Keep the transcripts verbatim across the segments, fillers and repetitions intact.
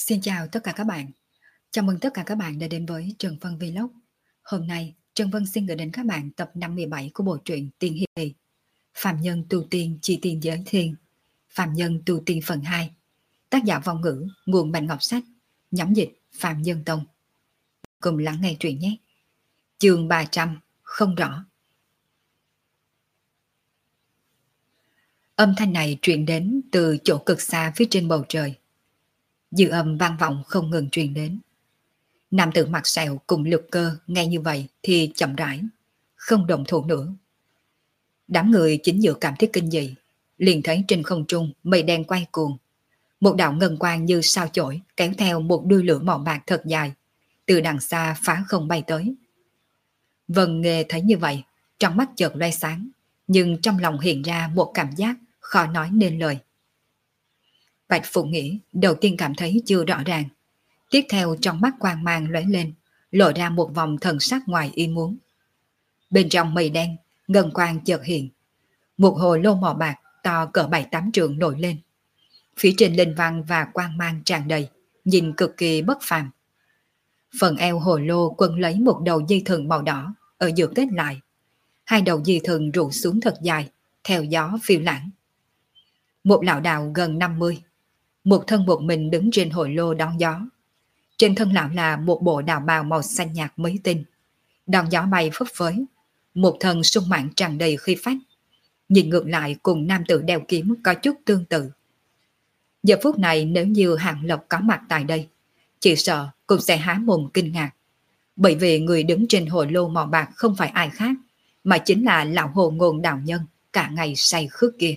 Xin chào tất cả các bạn. Chào mừng tất cả các bạn đã đến với Trần Vân Vlog. Hôm nay, Trần Vân xin gửi đến các bạn tập năm mươi bảy của bộ truyện Tiên Hiệp. Phạm Nhân tu tiên chi tiên giới thiên. Phạm Nhân tu tiên phần hai. Tác giả vong ngữ, nguồn Bạch Ngọc Sách. Nhóm dịch Phạm Nhân Tông. Cùng lắng nghe truyện nhé. Chương ba trăm, không rõ. Âm thanh này truyền đến từ chỗ cực xa phía trên bầu trời. Dư âm vang vọng không ngừng truyền đến. Nam tử mặt sẹo cùng Lục Cơ nghe như vậy thì chậm rãi, không động thủ nữa. Đám người chính giữa cảm thấy kinh dị, liền thấy trên không trung mây đen quay cuồng. Một đạo ngân quang như sao chổi kéo theo một đuôi lửa màu bạc thật dài, từ đằng xa phá không bay tới. Vân Nghê thấy như vậy, trong mắt chợt loe sáng, nhưng trong lòng hiện ra một cảm giác khó nói nên lời. Bạch Phụ Nghĩa đầu tiên cảm thấy chưa rõ ràng. Tiếp theo trong mắt quang mang lóe lên, lộ ra một vòng thần sắc ngoài ý muốn. Bên trong mây đen, ngân quang chợt hiện. Một hồ lô màu bạc to cỡ bảy tám trượng nổi lên. Phía trên linh văn và quang mang tràn đầy, nhìn cực kỳ bất phàm. Phần eo hồ lô quấn lấy một đầu dây thừng màu đỏ, ở giữa kết lại. Hai đầu dây thừng rụ xuống thật dài, theo gió phiêu lãng. Một lão đạo gần năm mươi, một thân một mình đứng trên hồ lô đón gió. Trên thân lão là một bộ đạo bào màu xanh nhạt mấy tinh. Đón gió bay phấp phới, một thân sung mãn tràn đầy khí phách. Nhìn ngược lại cùng nam tử đeo kiếm có chút tương tự. Giờ phút này nếu như Hàng Lập có mặt tại đây, chỉ sợ cũng sẽ há mồm kinh ngạc. Bởi vì người đứng trên hồ lô màu bạc không phải ai khác, mà chính là lão Hồ Ngôn đạo nhân cả ngày say khước kia.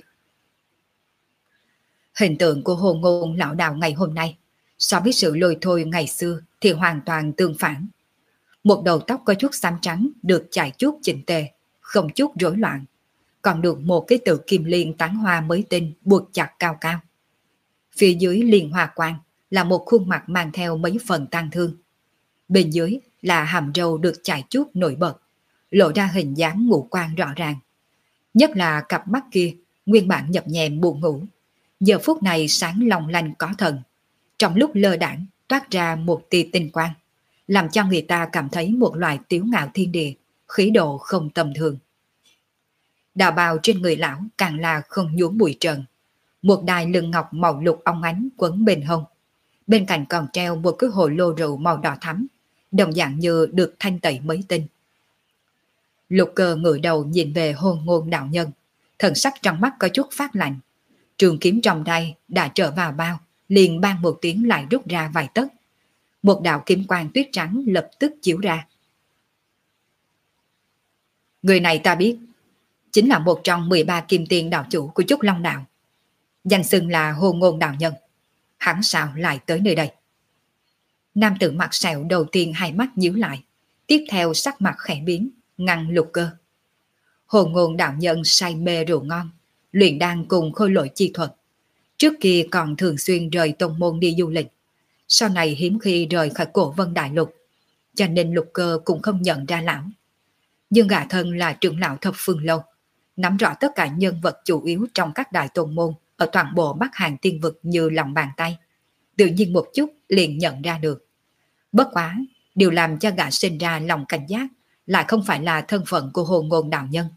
Hình tượng của Hồ Ngôn lão đạo ngày hôm nay so với sự lôi thôi ngày xưa thì hoàn toàn tương phản. Một đầu tóc có chút xám trắng được chải chuốt chỉnh tề, không chút rối loạn. Còn được một cái tự kim liên tán hoa mới tinh buộc chặt cao cao. Phía dưới liên hoa quang là một khuôn mặt mang theo mấy phần tang thương. Bên dưới là hàm râu được chải chuốt nổi bật, lộ ra hình dáng ngũ quan rõ ràng. Nhất là cặp mắt kia, nguyên bản nhập nhèm buồn ngủ. Giờ phút này sáng long lanh có thần. Trong lúc lơ đãng toát ra một tia tinh quang, làm cho người ta cảm thấy một loại tiếu ngạo thiên địa, khí độ không tầm thường. Đạo bào trên người lão càng là không nhuốm bụi trần. Một đai lưng ngọc màu lục óng ánh quấn bên hông. Bên cạnh còn treo một cái hồ lô rượu màu đỏ thắm, đồng dạng như được thanh tẩy mấy tinh. Lục Cơ ngửa đầu nhìn về Hồ Ngôn đạo nhân, thần sắc trong mắt có chút phát lạnh. Trường kiếm trong tay đã trở vào bao, liền ban một tiếng lại rút ra vài tấc. Một đạo kiếm quang tuyết trắng lập tức chiếu ra. Người này ta biết, chính là một trong mười ba kim tiên đạo chủ của Trúc Long đạo. Danh xưng là Hồ Ngôn đạo nhân. Hắn sao lại tới nơi đây? Nam tử mặt sẹo đầu tiên hai mắt nhíu lại, tiếp theo sắc mặt khẽ biến, ngăn Lục Cơ. Hồ Ngôn đạo nhân say mê rượu ngon, luyện đan cùng khôi lỗi chi thuật. Trước kia còn thường xuyên rời tông môn đi du lịch, sau này hiếm khi rời khỏi Cổ Vân Đại Lục, cho nên Lục Cơ cũng không nhận ra lão. Nhưng gã thân là trưởng lão thập phương lâu, nắm rõ tất cả nhân vật chủ yếu trong các đại tông môn ở toàn bộ Bắc Hàn tiên vực như lòng bàn tay. Tự nhiên một chút liền nhận ra được. Bất quá, điều làm cho gã sinh ra lòng cảnh giác lại không phải là thân phận của Hồ Ngôn đạo nhân.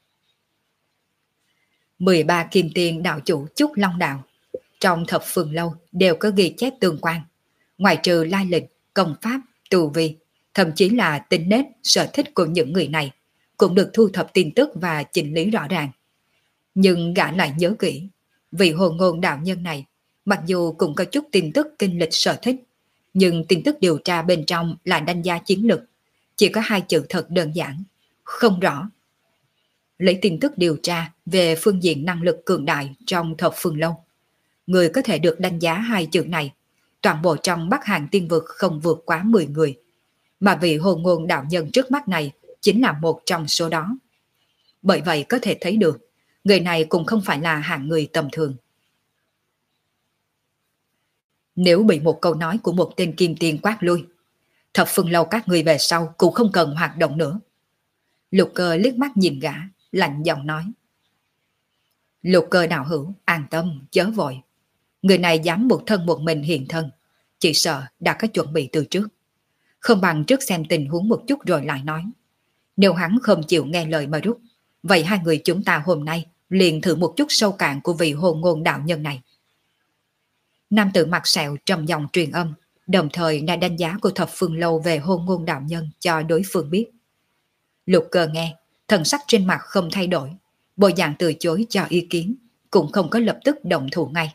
mười ba kim tiên đạo chủ Trúc Long đạo trong thập phương lâu đều có ghi chép tương quan. Ngoài trừ lai lịch, công pháp, tu vi, thậm chí là tính nết, sở thích của những người này cũng được thu thập tin tức và chỉnh lý rõ ràng. Nhưng gã lại nhớ kỹ, vị Hồ Ngôn đạo nhân này mặc dù cũng có chút tin tức kinh lịch sở thích, nhưng tin tức điều tra bên trong là đánh giá chiến lực, chỉ có hai chữ thật đơn giản: không rõ. Lấy tin tức điều tra về phương diện năng lực cường đại trong thập phương lâu, người có thể được đánh giá hai chữ này, toàn bộ trong Bắc Hàn tiên vực không vượt quá mười người, mà vị Hồ Ngôn đạo nhân trước mắt này chính là một trong số đó. Bởi vậy có thể thấy được, người này cũng không phải là hạng người tầm thường. Nếu bị một câu nói của một tên kim tiên quát lui, thập phương lâu các người về sau cũng không cần hoạt động nữa. Lục Cơ liếc mắt nhìn gã, lạnh giọng nói. Lục Cơ đạo hữu, an tâm, chớ vội. Người này dám một thân một mình hiện thân, Chỉ sợ đã có chuẩn bị từ trước. Không bằng trước xem tình huống một chút rồi lại nói. Nếu hắn không chịu nghe lời mà rút, vậy hai người chúng ta hôm nay liền thử một chút sâu cạn của vị hồn ngôn đạo nhân này. Nam tử mặt sẹo trầm giọng truyền âm, đồng thời đã đánh giá của thập phương lâu về hồn ngôn đạo nhân cho đối phương biết. Lục Cơ nghe, thần sắc trên mặt không thay đổi, bộ dạng từ chối cho ý kiến, cũng không có lập tức động thủ ngay.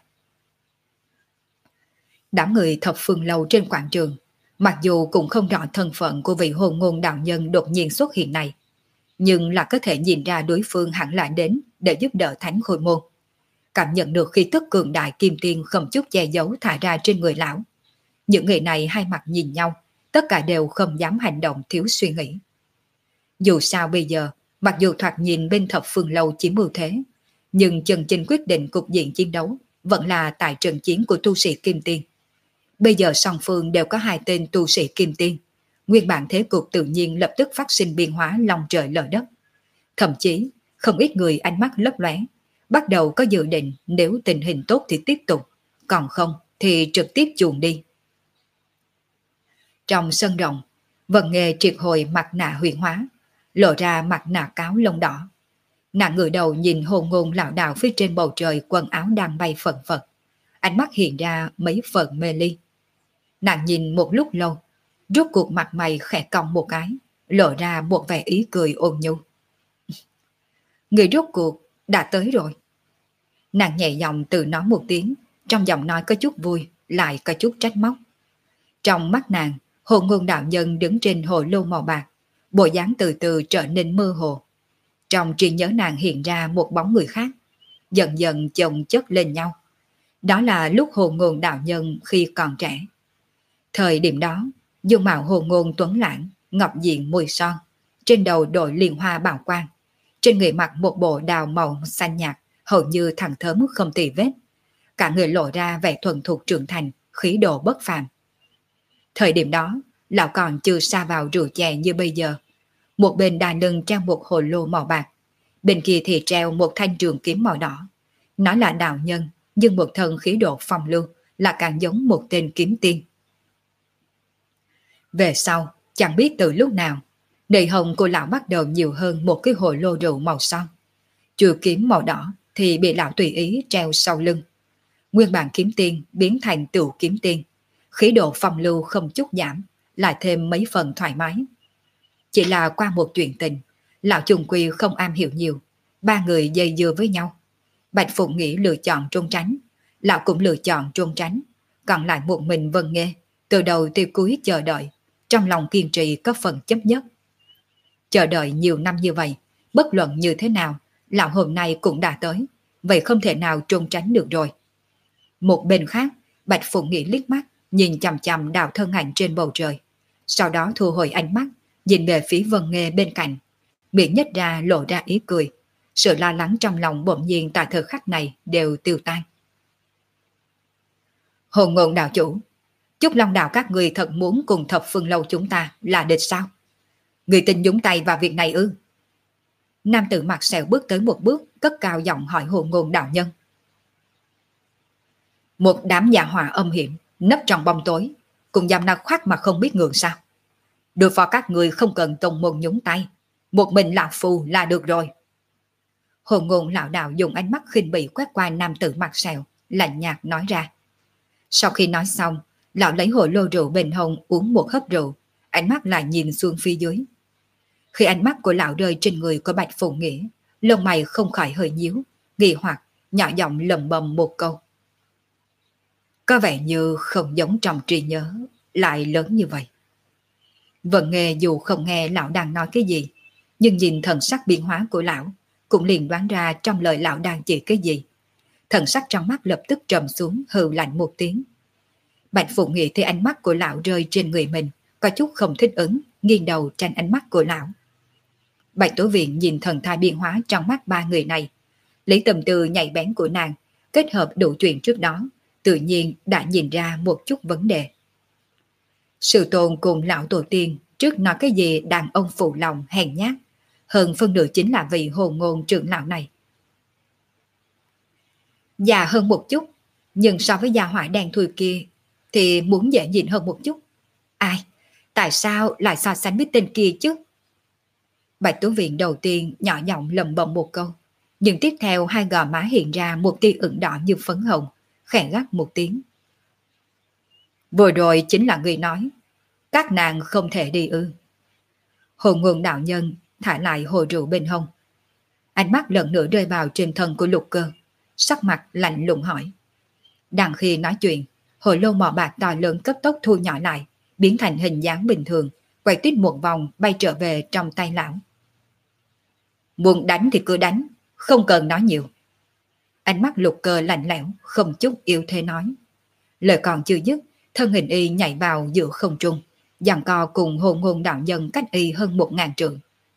Đám người thập phương lâu trên quảng trường, mặc dù cũng không rõ thân phận của vị hồn ngôn đạo nhân đột nhiên xuất hiện này, nhưng là có thể nhìn ra đối phương hẳn là đến để giúp đỡ Thánh Khôi Môn. Cảm nhận được khí tức cường đại kim tiên không chút che giấu thả ra trên người lão. Những người này hai mặt nhìn nhau, tất cả đều không dám hành động thiếu suy nghĩ. Dù sao bây giờ, mặc dù thoạt nhìn bên thập phương lâu chiếm ưu thế, nhưng chân chính quyết định cục diện chiến đấu vẫn là tại trận chiến của tu sĩ kim tiên. Bây giờ song phương đều có hai tên tu sĩ kim tiên, nguyên bản thế cục tự nhiên lập tức phát sinh biến hóa long trời lở đất. Thậm chí, không ít người ánh mắt lấp lóe, bắt đầu có dự định nếu tình hình tốt thì tiếp tục, còn không thì trực tiếp chuồn đi. Trong sân rộng, Vân Nghê triệt hồi mặt nạ huyền hóa, lộ ra mặt nạ cáo lông đỏ. Nàng ngửa đầu nhìn hồn ngôn lão đạo phía trên bầu trời quần áo đang bay phật phật, ánh mắt hiện ra mấy phần mê ly. Nàng nhìn một lúc lâu, rốt cuộc mặt mày khẽ cong một cái, lộ ra một vẻ ý cười ôn nhu. Người rốt cuộc đã tới rồi. Nàng nhẹ giọng tự nói một tiếng, trong giọng nói có chút vui, lại có chút trách móc. Trong mắt nàng, hồn ngôn đạo nhân đứng trên hồ lô màu bạc, bộ dáng từ từ trở nên mơ hồ. Trong trí nhớ nàng hiện ra một bóng người khác, dần dần chồng chất lên nhau. Đó là lúc hồn ngôn đạo nhân khi còn trẻ. Thời điểm đó, dung mạo hồn ngôn tuấn lãng, ngọc diện môi son, trên đầu đội liên hoa bảo quang, trên người mặc một bộ đào màu xanh nhạt, hầu như thẳng thớm không tì vết. Cả người lộ ra vẻ thuần thục trưởng thành, khí độ bất phàm. Thời điểm đó, lão còn chưa sa vào rượu chè như bây giờ. Một bên đai lưng treo một hồ lô màu bạc, bên kia thì treo một thanh trường kiếm màu đỏ. Nó là đạo nhân, nhưng một thân khí độ phong lưu, là càng giống một tên kiếm tiên. Về sau, chẳng biết từ lúc nào, nề hồng của lão bắt đầu nhiều hơn một cái hồ lô rượu màu son. Chùa kiếm màu đỏ thì bị lão tùy ý treo sau lưng. Nguyên bản kiếm tiên biến thành tựu kiếm tiên, khí độ phong lưu không chút giảm, lại thêm mấy phần thoải mái. Chỉ là qua một chuyện tình, lão chung quy không am hiểu nhiều, ba người dây dưa với nhau. Bạch Phụng nghĩ lựa chọn trốn tránh, lão cũng lựa chọn trốn tránh, còn lại một mình Vân Nghê, từ đầu tới cuối chờ đợi, trong lòng kiên trì có phần chấp nhất. Chờ đợi nhiều năm như vậy, bất luận như thế nào, lão hôm nay cũng đã tới, vậy không thể nào trốn tránh được rồi. Một bên khác, Bạch Phụng nghĩ liếc mắt, nhìn chằm chằm đạo thân ảnh trên bầu trời, sau đó thu hồi ánh mắt, nhìn về phía Vân Nghê bên cạnh, miệng nhếch ra lộ ra ý cười. Sự lo lắng trong lòng bỗng nhiên tại thời khắc này đều tiêu tan. Hồn ngôn đạo chủ, Chúc Long đạo các người thật muốn cùng thập phương lâu chúng ta là địch sao? Người tin nhúng tay vào việc này ư? Nam tử mặt sẹo bước tới một bước, cất cao giọng hỏi hồn ngôn đạo nhân. Một đám nhà họa âm hiểm, nấp trong bóng tối, cùng dám na khoác mà không biết ngượng sao? Đối phó các người không cần tông môn nhúng tay, một mình lão phù là được rồi. Hồn ngôn lão đạo dùng ánh mắt khinh bỉ quét qua nam tử mặt sẹo, lạnh nhạt nói ra. Sau khi nói xong, lão lấy hồ lô rượu bên hông uống một hớp rượu, ánh mắt lại nhìn xuống phía dưới. Khi ánh mắt của lão rơi trên người của Bạch Phụng Nghĩa, lông mày không khỏi hơi nhíu, nghi hoặc nhỏ giọng lầm bầm một câu. Có vẻ như không giống trong trí nhớ, lại lớn như vậy. Vân Nghê dù không nghe lão đang nói cái gì, nhưng nhìn thần sắc biến hóa của lão, cũng liền đoán ra trong lời lão đang chỉ cái gì. Thần sắc trong mắt lập tức trầm xuống, hừ lạnh một tiếng. Bạch Phụng nghĩ thấy ánh mắt của lão rơi trên người mình, có chút không thích ứng, nghiêng đầu tranh ánh mắt của lão. Bạch Tố Viện nhìn thần thái biến hóa trong mắt ba người này, lấy tâm tư nhạy bén của nàng, kết hợp đủ chuyện trước đó, tự nhiên đã nhìn ra một chút vấn đề. Sự tôn cùng lão tổ tiên trước nói cái gì đàn ông phụ lòng hèn nhát, hơn phân nửa chính là vị hồn ngôn trưởng lão này. Già hơn một chút, nhưng so với gia hỏa đen thui kia, thì muốn dễ nhìn hơn một chút. Ai? Tại sao lại so sánh với tên kia chứ? Bạch Tú Viện đầu tiên nhỏ giọng lầm bầm một câu, nhưng tiếp theo hai gò má hiện ra một tia ửng đỏ như phấn hồng, khẽ gắt một tiếng. Vừa rồi chính là người nói, các nàng không thể đi ư? Hồ Nguồn đạo nhân thả lại hồ rượu bên hông. Ánh mắt lần nữa rơi vào trên thân của Lục Cơ, sắc mặt lạnh lùng hỏi. Đang khi nói chuyện, hồ lô mỏ bạc to lớn cấp tốc thu nhỏ lại, biến thành hình dáng bình thường, quay tít một vòng bay trở về trong tay lão. Muốn đánh thì cứ đánh, không cần nói nhiều. Ánh mắt Lục Cơ lạnh lẽo, không chút yêu thế nói. Lời còn chưa dứt, thân hình y nhảy vào giữa không trung, giằng co cùng Hồ Ngôn đạo nhân cách y hơn một ngàn trượng.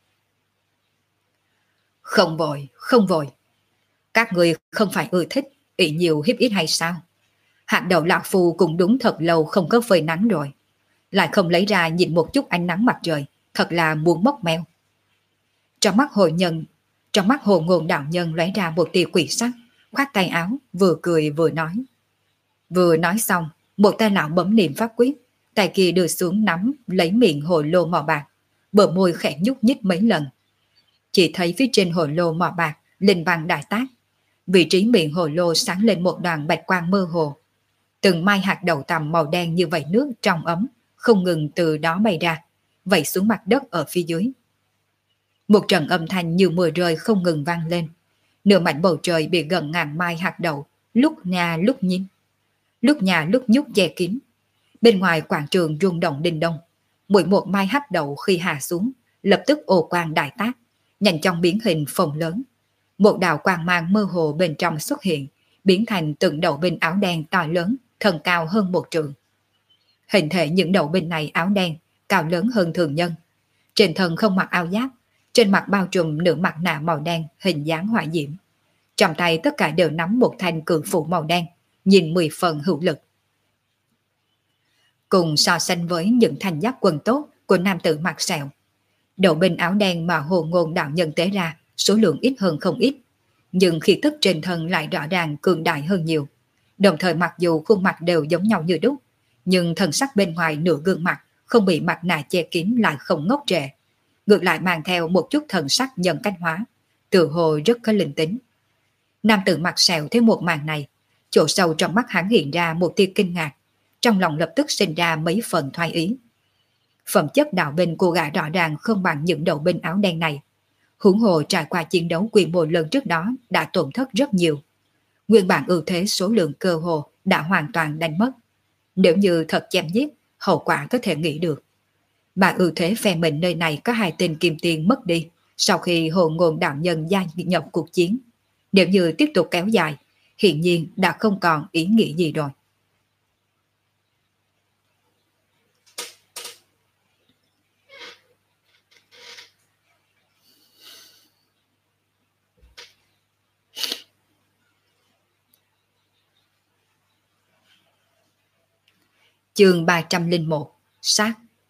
Không vội, không vội. Các người không phải ưa thích, ỷ nhiều hiếp ít hay sao? Hạt đậu lạc phu cũng đúng thật lâu không có phơi nắng rồi. Lại không lấy ra nhìn một chút ánh nắng mặt trời, thật là muốn mốc meo. Trong mắt hồ nhân, trong mắt Hồ Ngôn đạo nhân lóe ra một tia quỷ sắc, khoát tay áo, vừa cười vừa nói. Vừa nói xong, một tay lão bấm niệm pháp quyết, tay kia đưa xuống nắm lấy miệng hồ lô mỏ bạc, bờ môi khẽ nhúc nhích mấy lần. Chỉ thấy phía trên hồ lô mỏ bạc linh văn đại tác, vị trí miệng hồ lô sáng lên một đoàn bạch quang mơ hồ. Từng mai hạt đậu tằm màu đen như vẩy nước trong ấm, không ngừng từ đó bay ra, vẩy xuống mặt đất ở phía dưới. Một trận âm thanh như mưa rơi không ngừng vang lên. Nửa mảnh bầu trời bị gần ngàn mai hạt đậu, lúc nhà lúc nhím, lúc nhà lúc nhúc che kín. Bên ngoài quảng trường rung động đình đông, mỗi một mai hạt đậu khi hạ xuống, lập tức ồ quang đại tác, nhanh chóng biến hình phồng lớn. Một đạo quang mang mơ hồ bên trong xuất hiện, biến thành từng đậu binh áo đen to lớn, thân cao hơn một trượng. Hình thể những đậu binh này áo đen, cao lớn hơn thường nhân. Trên thân không mặc áo giáp, trên mặt bao trùm nửa mặt nạ màu đen hình dáng hỏa diễm. Trong tay tất cả đều nắm một thanh cự phủ màu đen, nhìn mười phần hữu lực. Cùng so sánh với những thanh giáp quần tốt của nam tử mặt sẹo, đậu binh áo đen mà Hồ Ngôn đạo nhân tế ra số lượng ít hơn không ít, nhưng khí tức trên thân lại rõ ràng cường đại hơn nhiều. Đồng thời mặc dù khuôn mặt đều giống nhau như đúc, nhưng thần sắc bên ngoài nửa gương mặt không bị mặt nạ che kín lại không ngốc trệ, ngược lại mang theo một chút thần sắc nhân cách hóa, tự hồ rất có linh tính. Nam tử mặt sẹo thấy một màn này, chỗ sâu trong mắt hắn hiện ra một tia kinh ngạc, trong lòng lập tức sinh ra mấy phần thoái ý. Phẩm chất đạo binh của gã rõ ràng không bằng những đầu binh áo đen này. Huống hồ trải qua chiến đấu quy mô lớn trước đó đã tổn thất rất nhiều. Nguyên bản ưu thế số lượng cơ hồ đã hoàn toàn đánh mất. Nếu như thật chém giết, hậu quả có thể nghĩ được. Mà ưu thế phe mình nơi này có hai tên kim tiền mất đi sau khi Hồ Ngôn đạo nhân gia nhập cuộc chiến. Nếu như tiếp tục kéo dài, hiện nhiên đã không còn ý nghĩa gì rồi. Chương ba trăm lẻ một, sát.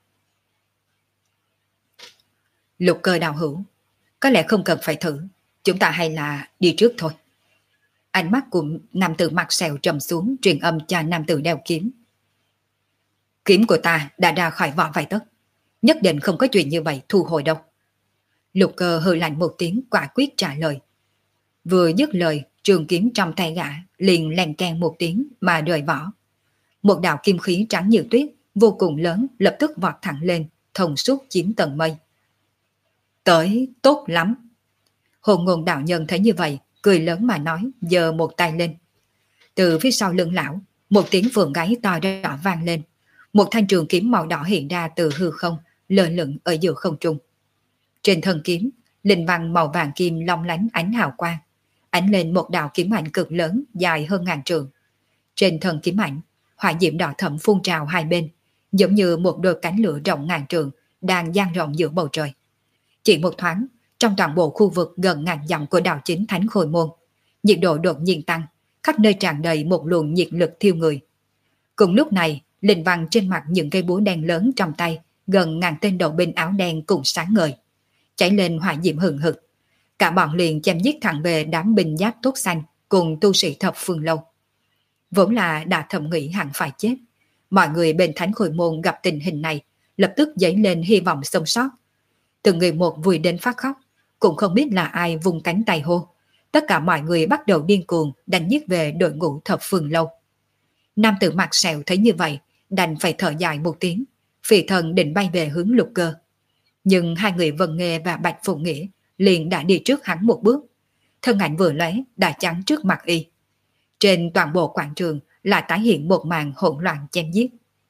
Lục Cơ đạo hữu, có lẽ không cần phải thử, chúng ta hay là đi trước thôi. Ánh mắt của nam tử mặt sẹo trầm xuống, truyền âm cho nam tử đeo kiếm. Kiếm của ta đã ra khỏi vỏ vài tấc, nhất định không có chuyện như vậy thu hồi đâu. Lục Cơ hừ lạnh một tiếng quả quyết trả lời. Vừa dứt lời, trường kiếm trong tay gã liền lèn keng một tiếng mà rời vỏ. Một đạo kim khí trắng như tuyết, vô cùng lớn, lập tức vọt thẳng lên, thông suốt chín tầng mây. Tới, tốt lắm. Hồ Ngôn đạo nhân thấy như vậy, cười lớn mà nói, giơ một tay lên. Từ phía sau lưng lão, một tiếng vườn gáy to rõ vang lên. Một thanh trường kiếm màu đỏ hiện ra từ hư không, lơ lửng ở giữa không trung. Trên thân kiếm, linh văn màu vàng kim long lánh ánh hào quang, ánh lên một đạo kiếm ảnh cực lớn, dài hơn ngàn trượng. Trên thân kiếm ảnh, hỏa diễm đỏ thẫm phun trào hai bên, giống như một đôi cánh lửa rộng ngàn trượng đang dang rộng giữa bầu trời. Chỉ một thoáng, trong toàn bộ khu vực gần ngàn dặm của đạo chính Thánh Khôi Môn, nhiệt độ đột nhiên tăng, khắp nơi tràn đầy một luồng nhiệt lực thiêu người. Cùng lúc này, linh văn trên mặt những cây búa đen lớn trong tay, gần ngàn tên đầu binh áo đen cũng sáng ngời, cháy lên hỏa diễm hừng hực. Cả bọn liền chém giết thẳng về đám binh giáp tốt xanh cùng tu sĩ thập phương lâu. Vốn là đã thầm nghĩ hẳn phải chết, mọi người bên Thánh Khôi Môn gặp tình hình này, lập tức dấy lên hy vọng sống sót. Từng người một vui đến phát khóc, cũng không biết là ai vung cánh tay hô. Tất cả mọi người bắt đầu điên cuồng đánh giết về đội ngũ thập phương lâu. Nam tử mặt sẹo thấy như vậy, đành phải thở dài một tiếng, phi thần định bay về hướng Lục Cơ. Nhưng hai người Vân Nghê và Bạch Phụng Nghĩa liền đã đi trước hắn một bước. Thân ảnh vừa lóe đã chắn trước mặt y. Trên toàn bộ quảng trường lại tái hiện một màn hỗn loạn chém giết.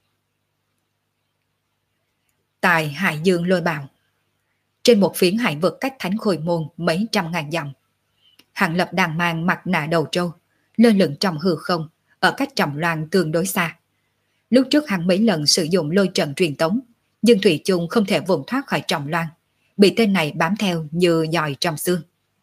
Tại Hải Dương Lôi Bào, trên một phiến hải vực cách Thánh Khôi Môn mấy trăm ngàn dặm, Hàng Lập đang mang mặt nạ đầu trâu, lơ lửng trong hư không, ở cách Trầm Loan tương đối xa. Lúc trước hắn mấy lần sử dụng lôi trận truyền tống, nhưng thủy chung không thể vùng thoát khỏi Trầm Loan, bị tên này bám theo như giòi trong xương.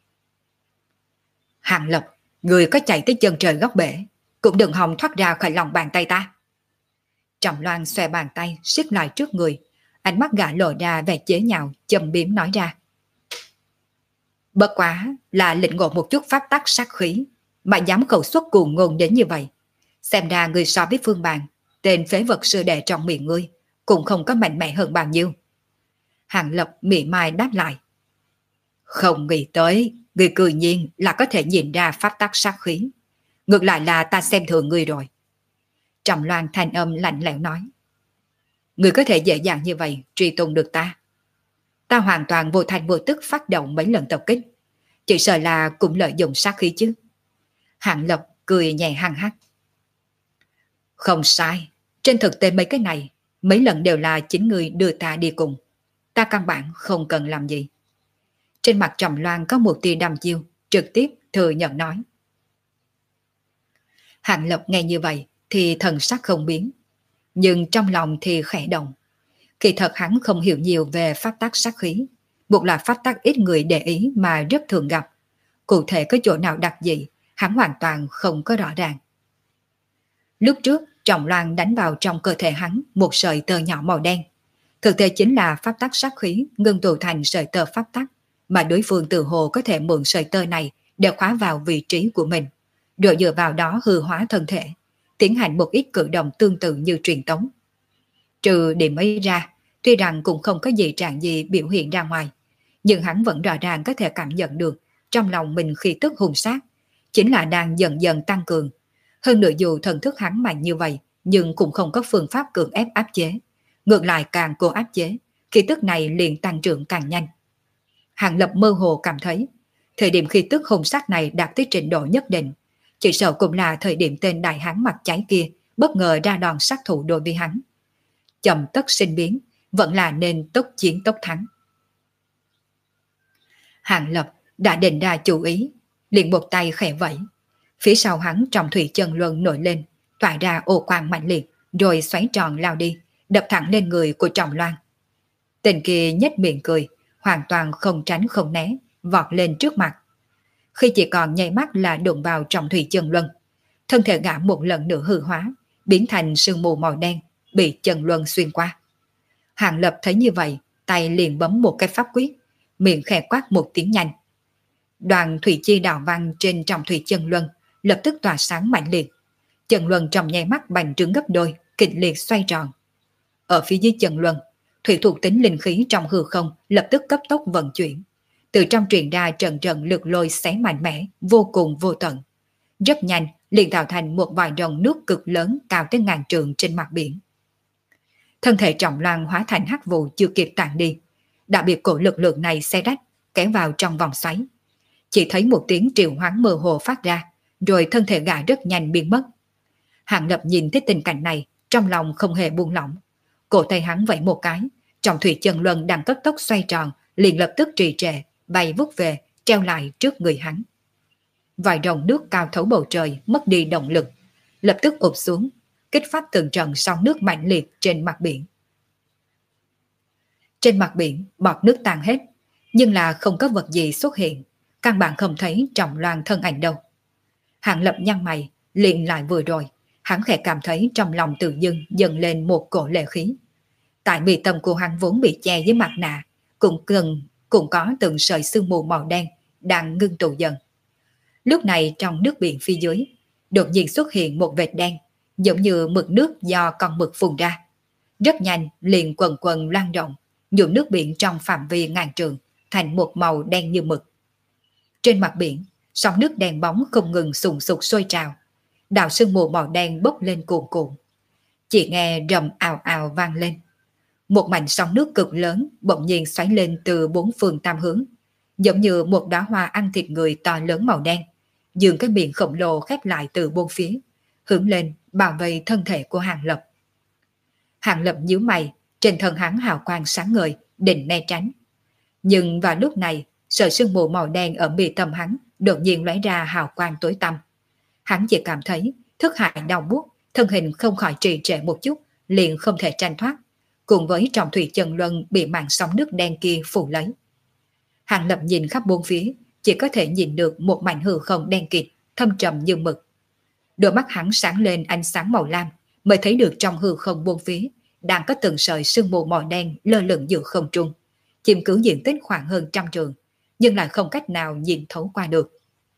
Hàng Lập, người có chạy tới chân trời góc bể, cũng đừng hòng thoát ra khỏi lòng bàn tay ta. Trầm Loan xòe bàn tay siết lại trước người, ánh mắt gã lộ ra vẻ chế nhạo, châm biếm nói ra. Bất quá là lĩnh ngộ một chút pháp tắc sát khí, mà dám khẩu xuất cuồng ngôn đến như vậy. Xem ra người so với Phương Bàn, tên phế vật sư đệ trong miệng ngươi, cũng không có mạnh mẽ hơn bao nhiêu. Hàng Lập mỉa mai đáp lại. Không nghĩ tới, người cười nhiên là có thể nhìn ra pháp tắc sát khí. Ngược lại là ta xem thường ngươi rồi. Trầm Loan thanh âm lạnh lẽo nói. Người có thể dễ dàng như vậy truy tung được ta. Ta hoàn toàn vô thành vô tức phát động mấy lần tập kích. Chỉ sợ là cũng lợi dụng sát khí chứ. Hàng Lập cười nhẹ hăng hắc. Không sai. Trên thực tế mấy cái này, mấy lần đều là chính người đưa ta đi cùng. Ta căn bản không cần làm gì. Trên mặt Trầm Loan có một tia đăm chiêu, trực tiếp thừa nhận nói. Hàng Lập nghe như vậy thì thần sắc không biến, nhưng trong lòng thì khẽ động. Kỳ thật hắn không hiểu nhiều về pháp tắc sát khí, một là pháp tắc ít người để ý mà rất thường gặp. Cụ thể có chỗ nào đặc dị, hắn hoàn toàn không có rõ ràng. Lúc trước, Trọng Loan đánh vào trong cơ thể hắn một sợi tơ nhỏ màu đen. Thực tế chính là pháp tắc sát khí ngưng tụ thành sợi tơ pháp tắc, mà đối phương tự hồ có thể mượn sợi tơ này để khóa vào vị trí của mình, rồi dựa vào đó hư hóa thân thể, tiến hành một ít cử động tương tự như truyền tống. Trừ điểm ấy ra, tuy rằng cũng không có gì trạng gì biểu hiện ra ngoài, nhưng hắn vẫn rõ ràng có thể cảm nhận được trong lòng mình khi tức hung sát, chính là đang dần dần tăng cường. Hơn nữa dù thần thức hắn mạnh như vậy, nhưng cũng không có phương pháp cưỡng ép áp chế. Ngược lại càng cố áp chế, khí tức này liền tăng trưởng càng nhanh. Hàng Lập mơ hồ cảm thấy, thời điểm khí tức hung sát này đạt tới trình độ nhất định, chỉ sợ cũng là thời điểm tên đại hán mặt cháy kia bất ngờ ra đòn sát thủ đối với hắn. Chậm tất sinh biến, vẫn là nên tốc chiến tốc thắng. Hàng Lập đã định ra chủ ý, liền một tay khẽ vẫy. Phía sau hắn trọng thủy chân luân nổi lên, tỏa ra ô quang mạnh liệt, rồi xoáy tròn lao đi, đập thẳng lên người của Trọng Loan. Tên kia nhếch miệng cười, hoàn toàn không tránh không né, vọt lên trước mặt. Khi chỉ còn nháy mắt là đụng vào trọng thủy chân luân, thân thể gã một lần nữa hư hóa, biến thành sương mù màu đen, bị chân luân xuyên qua. Hàng Lập thấy như vậy, tay liền bấm một cái pháp quyết, miệng khẽ quát một tiếng nhanh. Đoàn thủy chi đạo văn trên trọng thủy chân luân lập tức tỏa sáng mạnh liệt. Chân luân trong nháy mắt bành trướng gấp đôi, kịch liệt xoay tròn. Ở phía dưới chân luân, thủy thuộc tính linh khí trong hư không lập tức cấp tốc vận chuyển. Từ trong truyền ra trận trận lực lôi xé mạnh mẽ, vô cùng vô tận. Rất nhanh, liền tạo thành một vài dòng nước cực lớn cao tới ngàn trượng trên mặt biển. Thân thể Trọng Loan hóa thành hắc vụ chưa kịp tản đi, đã bị cổ lực lượng này xé rách, kéo vào trong vòng xoáy. Chỉ thấy một tiếng triệu hoán mơ hồ phát ra, rồi thân thể gã rất nhanh biến mất. Hàng Lập nhìn thấy tình cảnh này, trong lòng không hề buông lỏng. Cổ tay hắn vẫy một cái, trọng thủy chân luân đang cấp tốc xoay tròn, liền lập tức trì trệ, bay vút về, treo lại trước người hắn. Vài dòng nước cao thấu bầu trời mất đi động lực, lập tức ụp xuống, kích phát từng trận sóng nước mạnh liệt trên mặt biển. Trên mặt biển, bọt nước tan hết, nhưng là không có vật gì xuất hiện, căn bản không thấy Trọng Loan thân ảnh đâu. Hàng Lập nhăn mày, liền lại vừa rồi, hắn khẽ cảm thấy trong lòng tự dưng dần lên một cổ lệ khí. Tại mi tâm của hắn vốn bị che với mặt nạ, cũng cần cũng có từng sợi sương mù màu đen đang ngưng tụ dần. Lúc này trong nước biển phía dưới, đột nhiên xuất hiện một vệt đen, giống như mực nước do con mực phun ra. Rất nhanh liền quần quần lan rộng, nhuộm nước biển trong phạm vi ngàn trường thành một màu đen như mực. Trên mặt biển, sóng nước đen bóng không ngừng sùng sục sôi trào, đạo sương mù màu đen bốc lên cuồn cuộn. Chỉ nghe rầm ào ào vang lên. Một mảnh sóng nước cực lớn bỗng nhiên xoáy lên từ bốn phương tam hướng, giống như một đóa hoa ăn thịt người to lớn màu đen, dường cái miệng khổng lồ khép lại từ bốn phía, hướng lên bao vây thân thể của Hàng Lập. Hàng Lập nhíu mày, trên thân hắn hào quang sáng ngời, định né tránh. Nhưng vào lúc này, sợi sương mù màu đen ở mi tâm hắn đột nhiên lóe ra hào quang tối tăm. Hắn chỉ cảm thấy thức hải đau buốt, thân hình không khỏi trì trệ một chút, liền không thể tranh thoát, cùng với trọng thủy chân luân bị màn sóng nước đen kia phủ lấy. Hàng Lập nhìn khắp bốn phía, chỉ có thể nhìn được một mảnh hư không đen kịt, thâm trầm như mực. Đôi mắt hắn sáng lên ánh sáng màu lam, mới thấy được trong hư không bốn phía đang có từng sợi sương mù màu đen lơ lửng giữa không trung, chiếm cứ diện tích khoảng hơn trăm trường, nhưng lại không cách nào nhìn thấu qua được.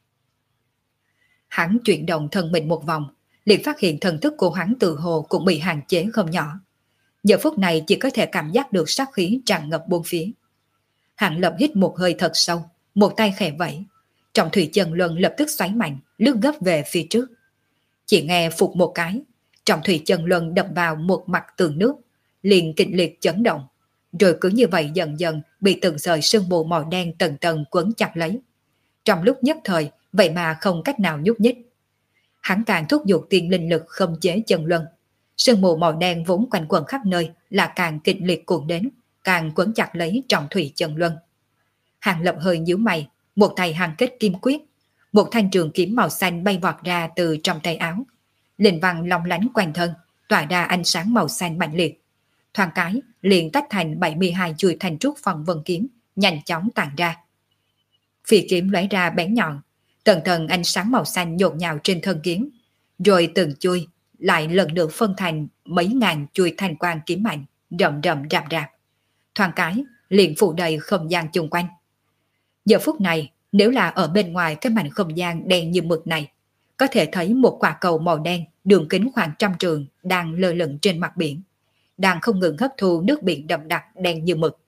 Hắn chuyển động thân mình một vòng, liền phát hiện thần thức của hắn tự hồ cũng bị hạn chế không nhỏ. Giờ phút này chỉ có thể cảm giác được sát khí tràn ngập bốn phía. Hàng Lập hít một hơi thật sâu, một tay khẽ vẫy, trọng thủy chân luân lập tức xoáy mạnh, lướt gấp về phía trước. Chỉ nghe phục một cái, trọng thủy chân luân đập vào một mặt tường nước, liền kịch liệt chấn động, rồi cứ như vậy dần dần bị từng sợi sương mù màu đen tầng tầng quấn chặt lấy. Trong lúc nhất thời, vậy mà không cách nào nhúc nhích. Hắn càng thúc giục tiên linh lực không chế chân luân. Sương mù màu đen vốn quanh quẩn khắp nơi là càng kịch liệt cuộn đến, càng quấn chặt lấy trọng thủy chân luân. Hàng Lập hơi nhíu mày, một tay hàng kết kim quyết, một thanh trường kiếm màu xanh bay vọt ra từ trong tay áo. Linh văn long lánh quanh thân, tỏa ra ánh sáng màu xanh mạnh liệt. Thoáng cái, liền tách thành bảy mươi hai chuôi thanh trúc phong vân kiếm, nhanh chóng tàn ra. Phi kiếm lóe ra bén nhọn, tầng tầng ánh sáng màu xanh nhộn nhào trên thân kiếm, rồi từng chuôi lại lần nữa phân thành mấy ngàn chuôi thanh quang kiếm mạnh, rậm rậm rạp rạp. Thoáng cái, liền phủ đầy không gian chung quanh. Giờ phút này, nếu là ở bên ngoài cái mảnh không gian đen như mực này, có thể thấy một quả cầu màu đen đường kính khoảng trăm trường đang lơ lửng trên mặt biển, đang không ngừng hấp thu nước biển đậm đặc đen như mực.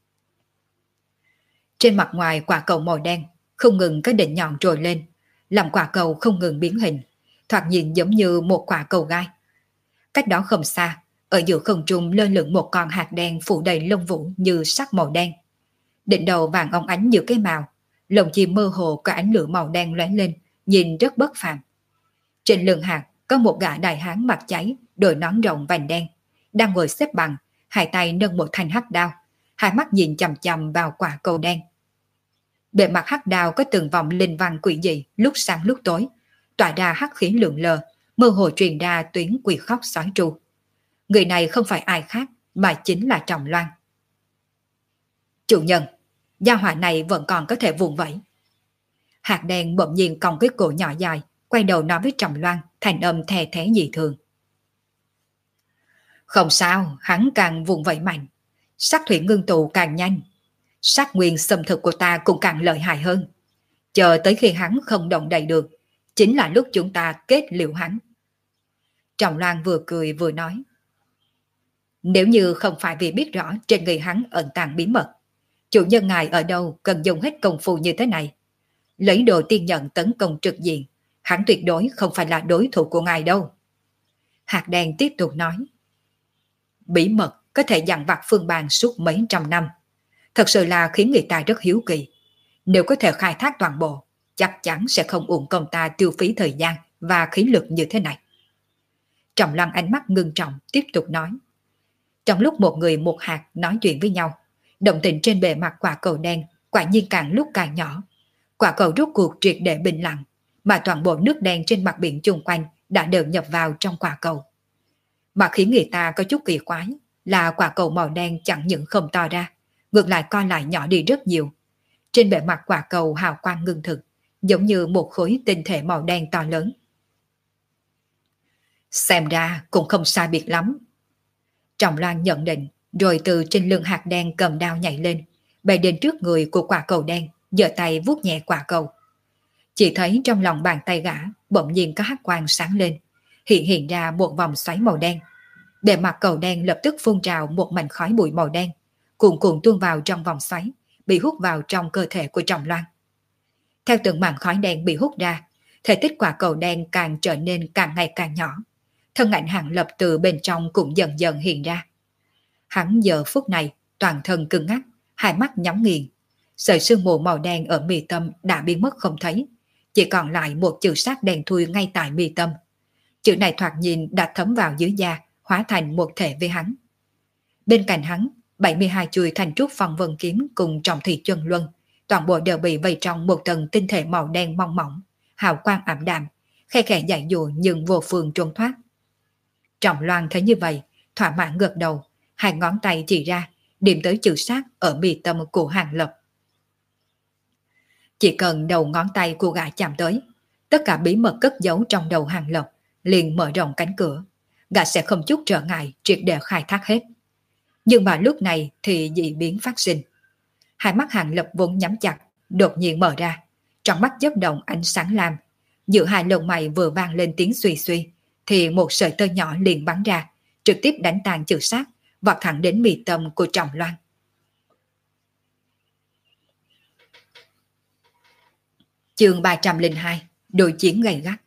Trên mặt ngoài quả cầu màu đen không ngừng có đỉnh nhọn trồi lên, làm quả cầu không ngừng biến hình, thoạt nhìn giống như một quả cầu gai. Cách đó không xa, ở giữa không trung lơ lửng một con hạt đen phủ đầy lông vũ như sắc màu đen. Đỉnh đầu vàng óng ánh như cái màu, lồng chim mơ hồ có ánh lửa màu đen lóe lên, nhìn rất bất phàm. Trên lưng hạt có một gã đại hán mặt cháy, đội nón rộng vành đen, đang ngồi xếp bằng, hai tay nâng một thanh hắc đao, hai mắt nhìn chằm chằm vào quả cầu đen. Bề mặt hắc đao có từng vòng linh văn quỷ dị, lúc sáng lúc tối, tỏa ra hắc khí lượn lờ, mơ hồ truyền ra tuyến quỷ khóc sói tru. Người này không phải ai khác mà chính là Trọng Loan. Chủ nhân, gia hỏa này vẫn còn có thể vùng vẫy. Hạt đen bỗng nhiên cong cái cổ nhỏ dài, quay đầu nói với Trọng Loan, thành âm thè thé dị thường. Không sao, hắn càng vùng vẫy mạnh, sắc thủy ngưng tụ càng nhanh, sát nguyên xâm thực của ta cũng càng lợi hại hơn. Chờ tới khi hắn không động đậy được, chính là lúc chúng ta kết liễu hắn. Trọng Loan vừa cười vừa nói. Nếu như không phải vì biết rõ trên người hắn ẩn tàng bí mật, chủ nhân ngài ở đâu cần dùng hết công phu như thế này. Lấy đồ tiên nhận tấn công trực diện, hắn tuyệt đối không phải là đối thủ của ngài đâu. Hạt đen tiếp tục nói. Bí mật có thể dặn vặt phương bàn suốt mấy trăm năm, thật sự là khiến người ta rất hiếu kỳ. Nếu có thể khai thác toàn bộ, chắc chắn sẽ không uổng công ta tiêu phí thời gian và khí lực như thế này. Trọng Loan ánh mắt ngưng trọng tiếp tục nói. Trong lúc một người một hạt nói chuyện với nhau, động tĩnh trên bề mặt quả cầu đen quả nhiên càng lúc càng nhỏ. Quả cầu rốt cuộc triệt để bình lặng, mà toàn bộ nước đen trên mặt biển chung quanh đã đều nhập vào trong quả cầu. Mà khiến người ta có chút kỳ quái là quả cầu màu đen chẳng những không to ra, ngược lại coi lại nhỏ đi rất nhiều. Trên bề mặt quả cầu hào quang ngưng thực, giống như một khối tinh thể màu đen to lớn. Xem ra cũng không sai biệt lắm. Trọng Loan nhận định, rồi từ trên lưng hạt đen cầm đao nhảy lên, bay đến trước người của quả cầu đen, giơ tay vuốt nhẹ quả cầu. Chỉ thấy trong lòng bàn tay gã bỗng nhiên có hắc quang sáng lên, hiện hiện ra một vòng xoáy màu đen. Bề mặt cầu đen lập tức phun trào một mảnh khói bụi màu đen, cuồn cuộn tuôn vào trong vòng xoáy, bị hút vào trong cơ thể của Trọng Loan. Theo từng màn khói đen bị hút ra, thể tích quả cầu đen càng trở nên càng ngày càng nhỏ. Thân ảnh Hàng Lập từ bên trong cũng dần dần hiện ra. Hắn giờ phút này toàn thân cứng ngắc, hai mắt nhắm nghiền. Sợi sương mù màu đen ở mi tâm đã biến mất không thấy, chỉ còn lại một chữ sát đen thui ngay tại mi tâm. Chữ này thoạt nhìn đã thấm vào dưới da, hóa thành một thể với hắn. Bên cạnh hắn, bảy mươi hai chuôi thành trúc phong vân kiếm cùng trọng thủy chân luân, toàn bộ đều bị vây trong một tầng tinh thể màu đen mong mỏng, hào quang ảm đạm, khe khẽ dại dụa nhưng vô phương trốn thoát. Trọng Loan thấy như vậy, thỏa mãn gật đầu, hai ngón tay chỉ ra, điểm tới chữ sát ở mi tâm của Hàng Lập. Chỉ cần đầu ngón tay của gã chạm tới, tất cả bí mật cất giấu trong đầu Hàng Lập liền mở rộng cánh cửa, gã sẽ không chút trở ngại triệt để khai thác hết. Nhưng mà lúc này thì dị biến phát sinh. Hai mắt Hàng Lập vốn nhắm chặt, đột nhiên mở ra, trong mắt chớp động ánh sáng lam. Giữa hai lông mày vừa vang lên tiếng suy suy, thì một sợi tơ nhỏ liền bắn ra, trực tiếp đánh tàn chữ sát, vọt thẳng đến mi tâm của Trọng Loan. Chương ba trăm lẻ hai, đối chiến gay gắt.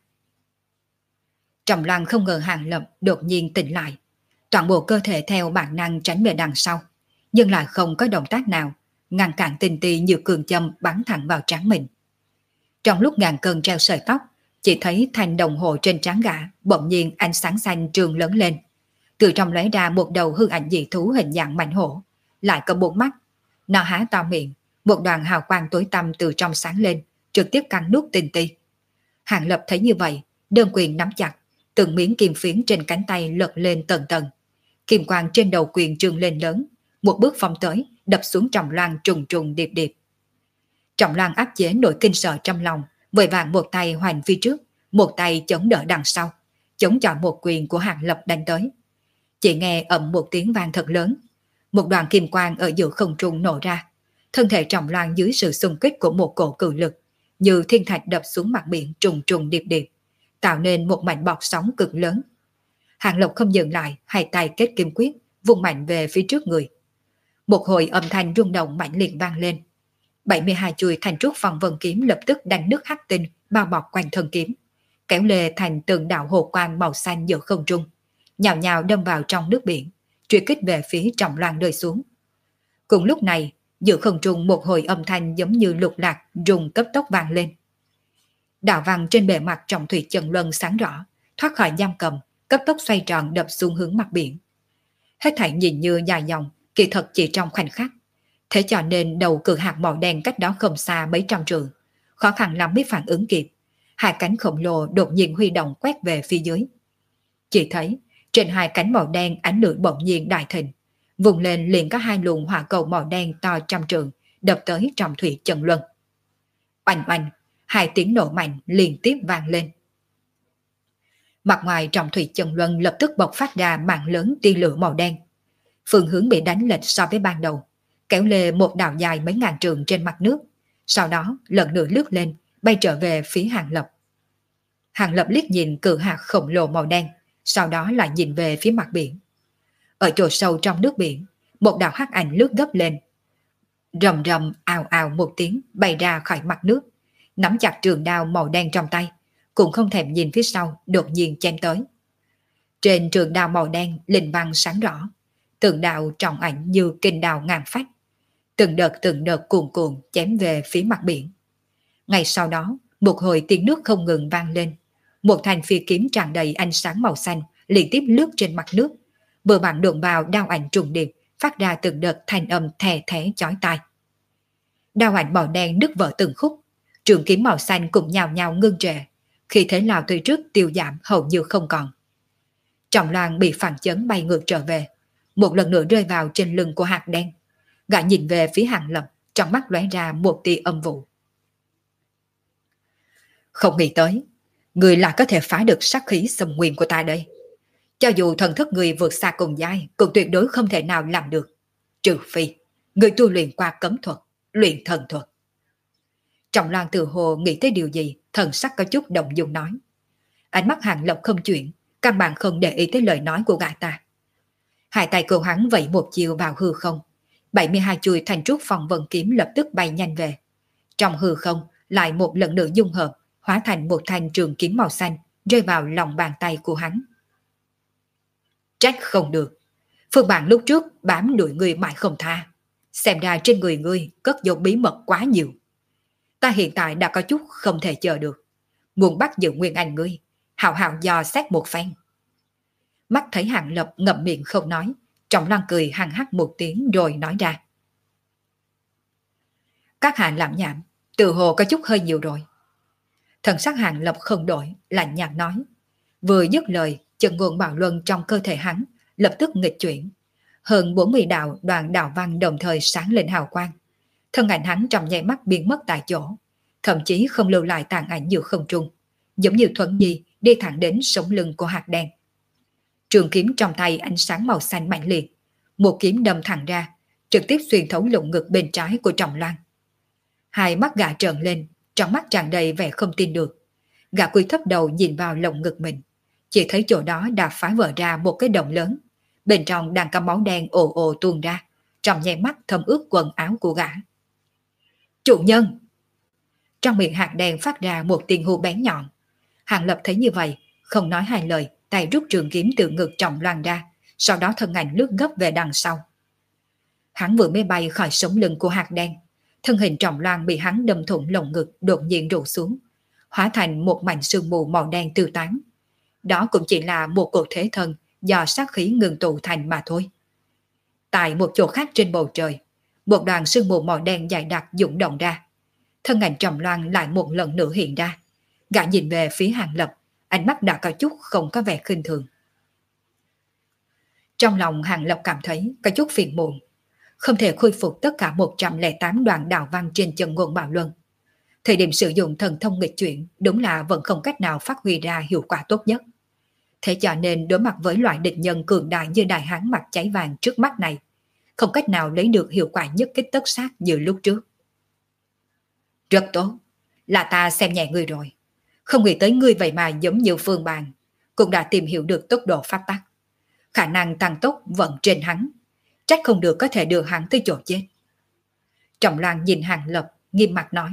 Trọng Loan không ngờ Hàng Lập đột nhiên tỉnh lại, toàn bộ cơ thể theo bản năng tránh về đằng sau, nhưng lại không có động tác nào ngăn cản tinh ti như cường châm bắn thẳng vào trán mình. Trong lúc ngàn cân treo sợi tóc, chỉ thấy thanh đồng hồ trên trán gã bỗng nhiên ánh sáng xanh trường lớn lên, từ trong lóe ra một đầu hư ảnh dị thú hình dạng mãnh hổ, lại có bốn mắt. Nó há to miệng, một đoàn hào quang tối tăm từ trong sáng lên, trực tiếp cắn nuốt tinh ti. Hàng Lập thấy như vậy, đơn quyền nắm chặt, từng miếng kim phiến trên cánh tay lật lên tầng tầng. Kim quang trên đầu quyền trương lên lớn, một bước phong tới, đập xuống Trọng Loan trùng trùng điệp điệp. Trọng Loan áp chế nỗi kinh sợ trong lòng, vội vàng một tay hoành phía trước, một tay chống đỡ đằng sau, chống chọi một quyền của Hàng Lập đánh tới. Chỉ nghe ầm một tiếng vang thật lớn, một đoàn kim quang ở giữa không trung nổ ra, thân thể Trọng Loan dưới sự xung kích của một cổ cự lực, như thiên thạch đập xuống mặt biển trùng trùng điệp điệp, tạo nên một mảnh bọt sóng cực lớn. Hàng Lập không dừng lại, hai tay kết kim quyết, vung mạnh về phía trước người. Một hồi âm thanh rung động mạnh liệt vang lên. bảy mươi hai chuôi thành trúc phong vân kiếm lập tức đánh nước hắc tinh bao bọc quanh thân kiếm, kéo lê thành từng đạo hồ quang màu xanh giữa không trung, nhào nhào đâm vào trong nước biển, truy kích về phía Trọng Loan rơi xuống. Cùng lúc này, giữa không trung một hồi âm thanh giống như lục lạc rung cấp tốc vang lên. Đạo văn trên bề mặt trọng thủy chân luân sáng rõ, thoát khỏi giam cầm, cấp tốc xoay tròn đập xuống hướng mặt biển. Hết thảy nhìn như dài dòng, kỳ thật chỉ trong khoảnh khắc. Thế cho nên đầu cự hạt màu đen cách đó không xa mấy trăm trượng, khó khăn lắm mới phản ứng kịp. Hai cánh khổng lồ đột nhiên huy động quét về phía dưới. Chỉ thấy trên hai cánh màu đen ánh lửa bỗng nhiên đại thịnh, vùng lên liền có hai luồng hỏa cầu màu đen to trăm trượng đập tới trọng thủy chân luân. Oanh oanh, hai tiếng nổ mạnh liên tiếp vang lên. Mặt ngoài trọng thủy chân luân lập tức bộc phát ra mảng lớn tia lửa màu đen. Phương hướng bị đánh lệch so với ban đầu, kéo lê một đạo dài mấy ngàn trượng trên mặt nước, sau đó lần nữa lướt lên, bay trở về phía Hàng Lập. Hàng Lập liếc nhìn cự hạt khổng lồ màu đen, sau đó lại nhìn về phía mặt biển. Ở chỗ sâu trong nước biển, một đạo hắc ảnh lướt gấp lên. Rầm rầm ào ào một tiếng bay ra khỏi mặt nước, nắm chặt trường đao màu đen trong tay, cũng không thèm nhìn phía sau, đột nhiên chém tới. Trên trường đao màu đen linh văn sáng rõ, từng đạo trọng ảnh như kinh đao ngàn phách, từng đợt từng đợt cuồn cuộn chém về phía mặt biển. Ngay sau đó, một hồi tiếng nước không ngừng vang lên, một thanh phi kiếm tràn đầy ánh sáng màu xanh liên tiếp lướt trên mặt nước, vừa vặn đụng vào đao ảnh trùng điệp, phát ra từng đợt thanh âm thè thé chói tai. Đao ảnh màu đen đứt vỡ từng khúc, trường kiếm màu xanh cũng nhào nhào ngưng trệ, khi thế lao tới trước tiêu giảm hầu như không còn. Trọng Loan bị phản chấn bay ngược trở về, một lần nữa rơi vào trên lưng của hạt đen. Gã nhìn về phía Hàng Lập, trong mắt lóe ra một tia âm vụ. Không nghĩ tới, người là có thể phá được sát khí xâm nguyên của ta đây. Cho dù thần thức người vượt xa cùng giai, cũng tuyệt đối không thể nào làm được. Trừ phi, người tu luyện qua cấm thuật, luyện thần thuật. Trọng Loan tự hồ nghĩ tới điều gì, thần sắc có chút động dung nói. Ánh mắt Hàng Lập không chuyển, căn bản không để ý tới lời nói của gã ta. Hai tay của hắn vẫy một chiều vào hư không, bảy mươi hai chuôi thành trúc phong vân kiếm lập tức bay nhanh về. Trong hư không lại một lần nữa dung hợp, hóa thành một thanh trường kiếm màu xanh, rơi vào lòng bàn tay của hắn. Trách không được, Phương Bản lúc trước bám đuổi người mãi không tha, xem ra trên người ngươi cất giấu bí mật quá nhiều. Ta hiện tại đã có chút không thể chờ được, muốn bắt giữ nguyên anh ngươi, hào hào dò xét một phen. Mắt thấy Hàng Lập ngậm miệng không nói, Trọng Loan cười hăng hắc một tiếng rồi nói ra. Các hạ làm nhảm, từ hồ có chút hơi nhiều rồi. Thần sắc Hàng Lập không đổi, lạnh nhạt nói. Vừa dứt lời, chân nguồn bạo luân trong cơ thể hắn lập tức nghịch chuyển. Hơn bốn mươi đạo đoàn đạo văn đồng thời sáng lên hào quang. Thân ảnh hắn trong nháy mắt biến mất tại chỗ, thậm chí không lưu lại tàn ảnh giữa không trung, giống như thuận nhi đi thẳng đến sống lưng của hạt đen. Trường kiếm trong tay ánh sáng màu xanh mạnh liệt, một kiếm đâm thẳng ra, trực tiếp xuyên thấu lồng ngực bên trái của Trọng Loan. Hai mắt gã trợn lên, trong mắt tràn đầy vẻ không tin được. Gã cúi thấp đầu nhìn vào lồng ngực mình, chỉ thấy chỗ đó đã phá vỡ ra một cái động lớn, bên trong đang có máu đen ồ ồ tuôn ra, trong nháy mắt thấm ướt quần áo của gã. Chủ nhân! Trong miệng hạt đen phát ra một tiếng hú bén nhọn. Hàng Lập thấy như vậy, không nói hai lời, tay rút trường kiếm từ ngực Trọng Loan ra, sau đó thân ảnh lướt gấp về đằng sau. Hắn vừa mới bay khỏi sống lưng của hạt đen, thân hình Trọng Loan bị hắn đâm thủng lồng ngực đột nhiên rủ xuống, hóa thành một mảnh sương mù màu đen tiêu tán. Đó cũng chỉ là một cột thế thân do sát khí ngừng tụ thành mà thôi. Tại một chỗ khác trên bầu trời, một đoàn sương mù màu đen dày đặc dũng động ra. Thân ảnh Trọng Loan lại một lần nữa hiện ra. Gã nhìn về phía Hàng Lập, ánh mắt đã có chút không có vẻ khinh thường. Trong lòng Hàng Lập cảm thấy có chút phiền muộn, không thể khôi phục tất cả một trăm lẻ tám đoàn đạo văn trên chân ngôn bạo luân. Thời điểm sử dụng thần thông nghịch chuyển đúng là vẫn không cách nào phát huy ra hiệu quả tốt nhất. Thế cho nên đối mặt với loại địch nhân cường đại như đại hán mặt cháy vàng trước mắt này, không cách nào lấy được hiệu quả nhất kích tất sát như lúc trước. Rất tốt, là ta xem nhẹ ngươi rồi. Không nghĩ tới ngươi vậy mà giống như Phương Bàn, cũng đã tìm hiểu được tốc độ phát tác. Khả năng tăng tốc vẫn trên hắn, trách không được có thể đưa hắn tới chỗ chết. Trọng Loan nhìn Hàng Lập, nghiêm mặt nói.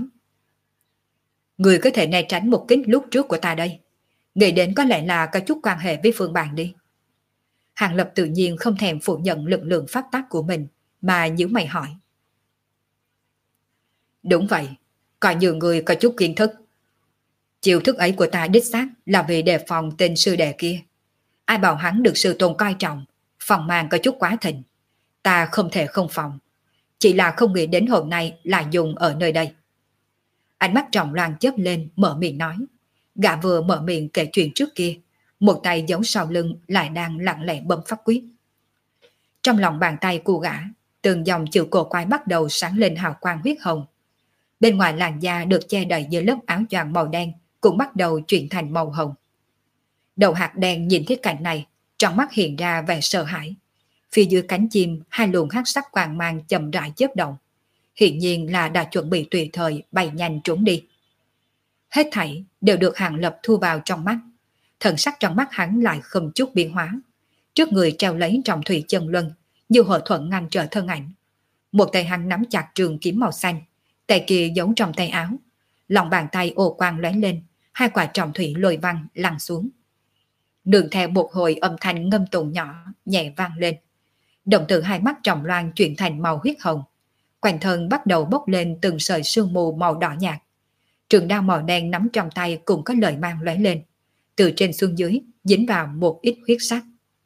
Ngươi có thể né tránh một kích lúc trước của ta đây. Nghĩ đến có lẽ là có chút quan hệ với Phương Bàn đi. Hàng Lập tự nhiên không thèm phủ nhận lực lượng phát tác của mình, mà nhíu mày hỏi. Đúng vậy, coi như người có chút kiến thức. Chiêu thức ấy của ta đích xác là vì đề phòng tên sư đệ kia. Ai bảo hắn được sư tôn coi trọng, phòng mang có chút quá thịnh. Ta không thể không phòng. Chỉ là không nghĩ đến hôm nay là dùng ở nơi đây. Ánh mắt Trọng Loan chớp lên mở miệng nói. Gã vừa mở miệng kể chuyện trước kia, một tay giấu sau lưng lại đang lặng lẽ bấm pháp quyết. Trong lòng bàn tay của gã, từng dòng chữ cổ quái bắt đầu sáng lên hào quang huyết hồng. Bên ngoài làn da được che đậy dưới lớp áo choàng màu đen cũng bắt đầu chuyển thành màu hồng. Đầu hạt đen nhìn thấy cảnh này, trong mắt hiện ra vẻ sợ hãi. Phía dưới cánh chim, hai luồng hắc sắc quang mang chậm rãi chớp động. Hiển nhiên là đã chuẩn bị tùy thời bay nhanh trốn đi. Hết thảy đều được Hàng Lập thu vào trong mắt. Thần sắc trong mắt hắn lại không chút biến hóa. Trước người treo lấy trong thủy chân luân, như hộ thuận ngăn trở thân ảnh. Một tay hắn nắm chặt trường kiếm màu xanh, tay kia giấu trong tay áo. Lòng bàn tay ô quang lóe lên, hai quả trọng thủy lôi văng lăn xuống. Đường theo một hồi âm thanh ngâm tụng nhỏ nhẹ vang lên. Động từ hai mắt Trọng Loan chuyển thành màu huyết hồng. Quanh thân bắt đầu bốc lên từng sợi sương mù màu đỏ nhạt. Trường đao màu đen nắm trong tay cũng có lời mang lóe lên. Từ trên xuống dưới dính vào một ít huyết sắc.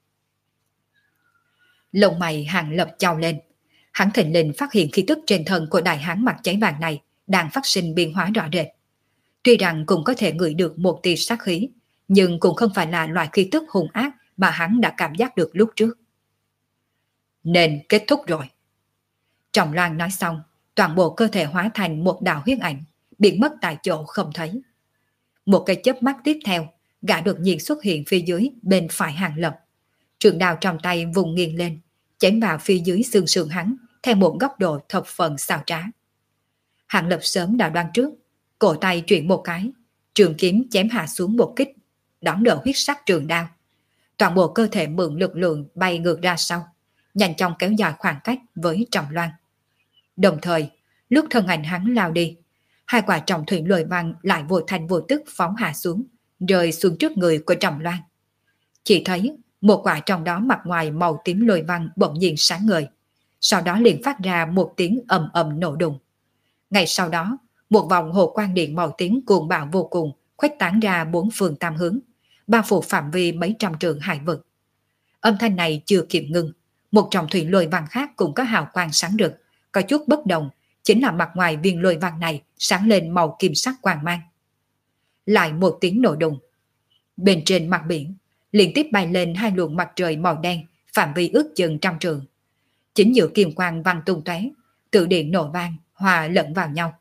Lông mày Hàng Lập chau lên. Hắn thình lình phát hiện khí tức trên thân của đại hán mặt cháy vàng này đang phát sinh biến hóa rõ rệt. Tuy rằng cũng có thể ngửi được một tia sát khí, nhưng cũng không phải là loại khí tức hung ác mà hắn đã cảm giác được lúc trước. Nên kết thúc rồi. Trọng Loan nói xong, toàn bộ cơ thể hóa thành một đạo huyết ảnh, biến mất tại chỗ không thấy. Một cái chớp mắt tiếp theo, gã đột nhiên xuất hiện phía dưới bên phải Hàng Lập. Trường đao trong tay vùng nghiêng lên, chém vào phía dưới xương sườn hắn theo một góc độ thập phần xảo trá. Hàng Lập sớm đã đoán trước, cổ tay chuyển một cái, trường kiếm chém hạ xuống một kích, đón đỡ huyết sắc trường đao, toàn bộ cơ thể mượn lực lượng bay ngược ra sau, nhanh chóng kéo dài khoảng cách với Trầm Loan. Đồng thời, lúc thân ảnh hắn lao đi, hai quả trọng thủy lôi văn lại vô thành vô tức phóng hạ xuống, rơi xuống trước người của Trầm Loan. Chỉ thấy một quả trong đó mặt ngoài màu tím lôi văn bỗng nhiên sáng ngời, sau đó liền phát ra một tiếng ầm ầm nổ đùng. Ngay sau đó, một vòng hồ quang điện màu tím cuồng bạo vô cùng khuếch tán ra bốn phương tam hướng, bao phủ phạm vi mấy trăm trượng hải vực. Âm thanh này chưa kịp ngưng, một trọng thủy lôi văn khác cũng có hào quang sáng rực, có chút bất đồng, chính là mặt ngoài viên lôi văn này sáng lên màu kim sắc quang mang. Lại một tiếng nổ đùng. Bên trên mặt biển, liên tiếp bay lên hai luồng mặt trời màu đen, phạm vi ước chừng trăm trượng. Chính giữa kim quang văng tung tóe, tự điện nổ vang, hòa lẫn vào nhau.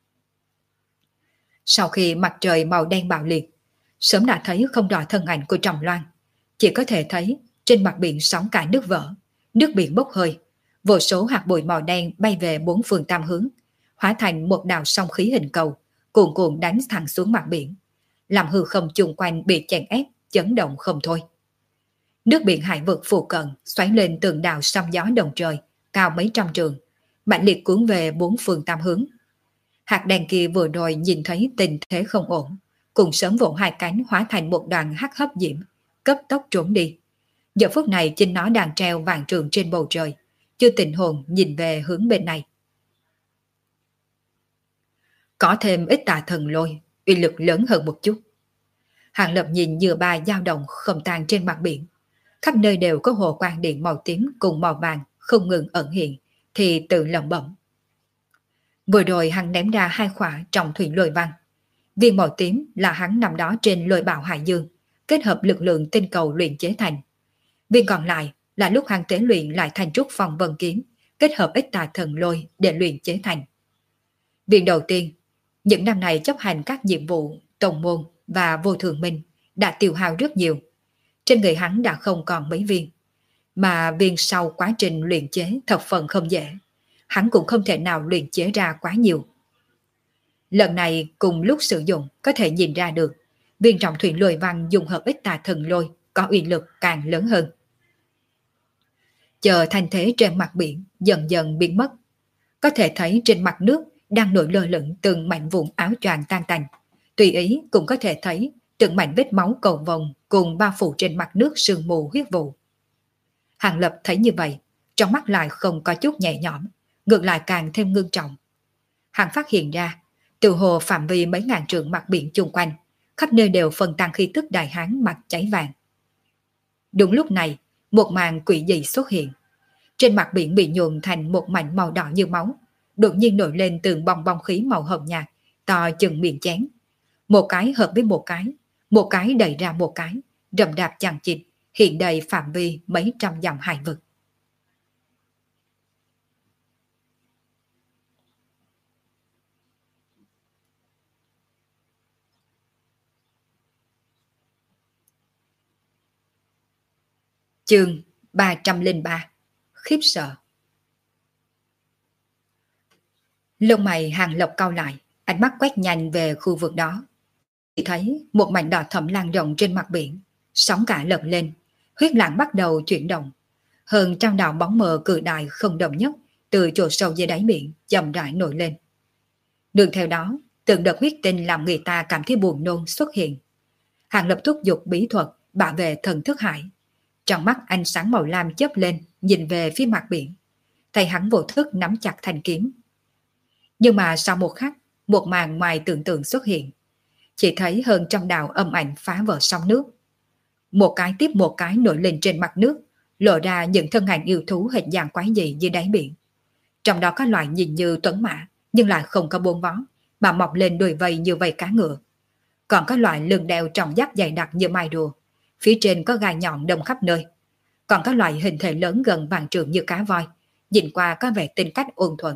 Sau khi mặt trời màu đen bạo liệt, sớm đã thấy không rõ thân ảnh của Trầm Loan, chỉ có thể thấy trên mặt biển sóng cả nước vỡ, nước biển bốc hơi, vô số hạt bụi màu đen bay về bốn phương tam hướng, hóa thành một đạo sóng khí hình cầu, cuồn cuộn đánh thẳng xuống mặt biển, làm hư không chung quanh bị chèn ép, chấn động không thôi. Nước biển hải vực phụ cận xoáy lên từng đạo sóng gió đồng trời, cao mấy trăm trường, mạnh liệt cuốn về bốn phương tam hướng. Hạt đèn kia vừa rồi nhìn thấy tình thế không ổn, cùng sớm vỗ hai cánh hóa thành một đoàn hắc hấp diễm, cấp tốc trốn đi. Giờ phút này chính nó đang treo vàng trường trên bầu trời, chưa tỉnh hồn nhìn về hướng bên này. Có thêm ít tà thần lôi, uy lực lớn hơn một chút. Hàng Lập nhìn dừa ba dao động không tan trên mặt biển, khắp nơi đều có hồ quang điện màu tím cùng màu vàng không ngừng ẩn hiện, thì tự lẩm bẩm. Vừa rồi hắn ném ra hai quả trọng thủy lôi văn. Viên màu tím là hắn nằm đó trên lôi bạo hải dương, kết hợp lực lượng tinh cầu luyện chế thành. Viên còn lại là lúc hắn tế luyện lại thành trúc phong vân kiếm, kết hợp ít tà thần lôi để luyện chế thành. Viên đầu tiên, những năm này chấp hành các nhiệm vụ tổng môn và vô thường minh đã tiêu hao rất nhiều. Trên người hắn đã không còn mấy viên, mà viên sau quá trình luyện chế thập phần không dễ, hắn cũng không thể nào luyện chế ra quá nhiều. Lần này cùng lúc sử dụng có thể nhìn ra được, viên trọng thủy lôi văn dùng hợp ít tà thần lôi có uy lực càng lớn hơn. Chờ thanh thế trên mặt biển dần dần biến mất, có thể thấy trên mặt nước đang nổi lơ lửng từng mảnh vụn áo choàng tan tành, tùy ý cũng có thể thấy từng mảnh vết máu cầu vồng cùng bao phủ trên mặt nước sương mù huyết vụ. Hàng Lập thấy như vậy, trong mắt lại không có chút nhẹ nhõm, ngược lại càng thêm ngưng trọng. Hắn phát hiện ra, từ hồ phạm vi mấy ngàn trượng mặt biển chung quanh, khắp nơi đều phân tăng khí tức đại hán mặt cháy vàng. Đúng lúc này, một màn quỷ dị xuất hiện. Trên mặt biển bị nhuộm thành một mảnh màu đỏ như máu, đột nhiên nổi lên từng bong bong khí màu hồng nhạt, to chừng miệng chén. Một cái hợp với một cái, một cái đẩy ra một cái, rầm rạp chằng chịt, hiện đầy phạm vi mấy trăm dặm hải vực. Chương ba trăm lẻ ba. Khiếp sợ. Lông mày Hàng Lập cau lại, ánh mắt quét nhanh về khu vực đó. Chỉ thấy một mảnh đỏ thẫm lan rộng trên mặt biển, sóng cả lật lên, huyết lãng bắt đầu chuyển động. Hơn trăm đạo bóng mờ cự đại không đồng nhất từ chỗ sâu dưới đáy biển chậm rãi nổi lên. Đường theo đó, từng đợt huyết tinh làm người ta cảm thấy buồn nôn xuất hiện. Hàng Lập thúc giục bí thuật bảo vệ thần thức hải. Trong mắt ánh sáng màu lam chớp lên, nhìn về phía mặt biển. Tay hắn vô thức nắm chặt thanh kiếm. Nhưng mà sau một khắc, một màn ngoài tưởng tượng xuất hiện. Chỉ thấy hơn trăm đạo âm ảnh phá vỡ sóng nước. Một cái tiếp một cái nổi lên trên mặt nước, lộ ra những thân ảnh yêu thú hình dạng quái dị dưới đáy biển. Trong đó có loại nhìn như tuấn mã, nhưng lại không có buông vó, mà mọc lên đuôi vây như vây cá ngựa. Còn có loại lưng đeo trọng giáp dày đặc như mai rùa, phía trên có gai nhọn đâm khắp nơi. Còn có loại hình thể lớn gần vạn trượng như cá voi, nhìn qua có vẻ tính cách ôn thuần.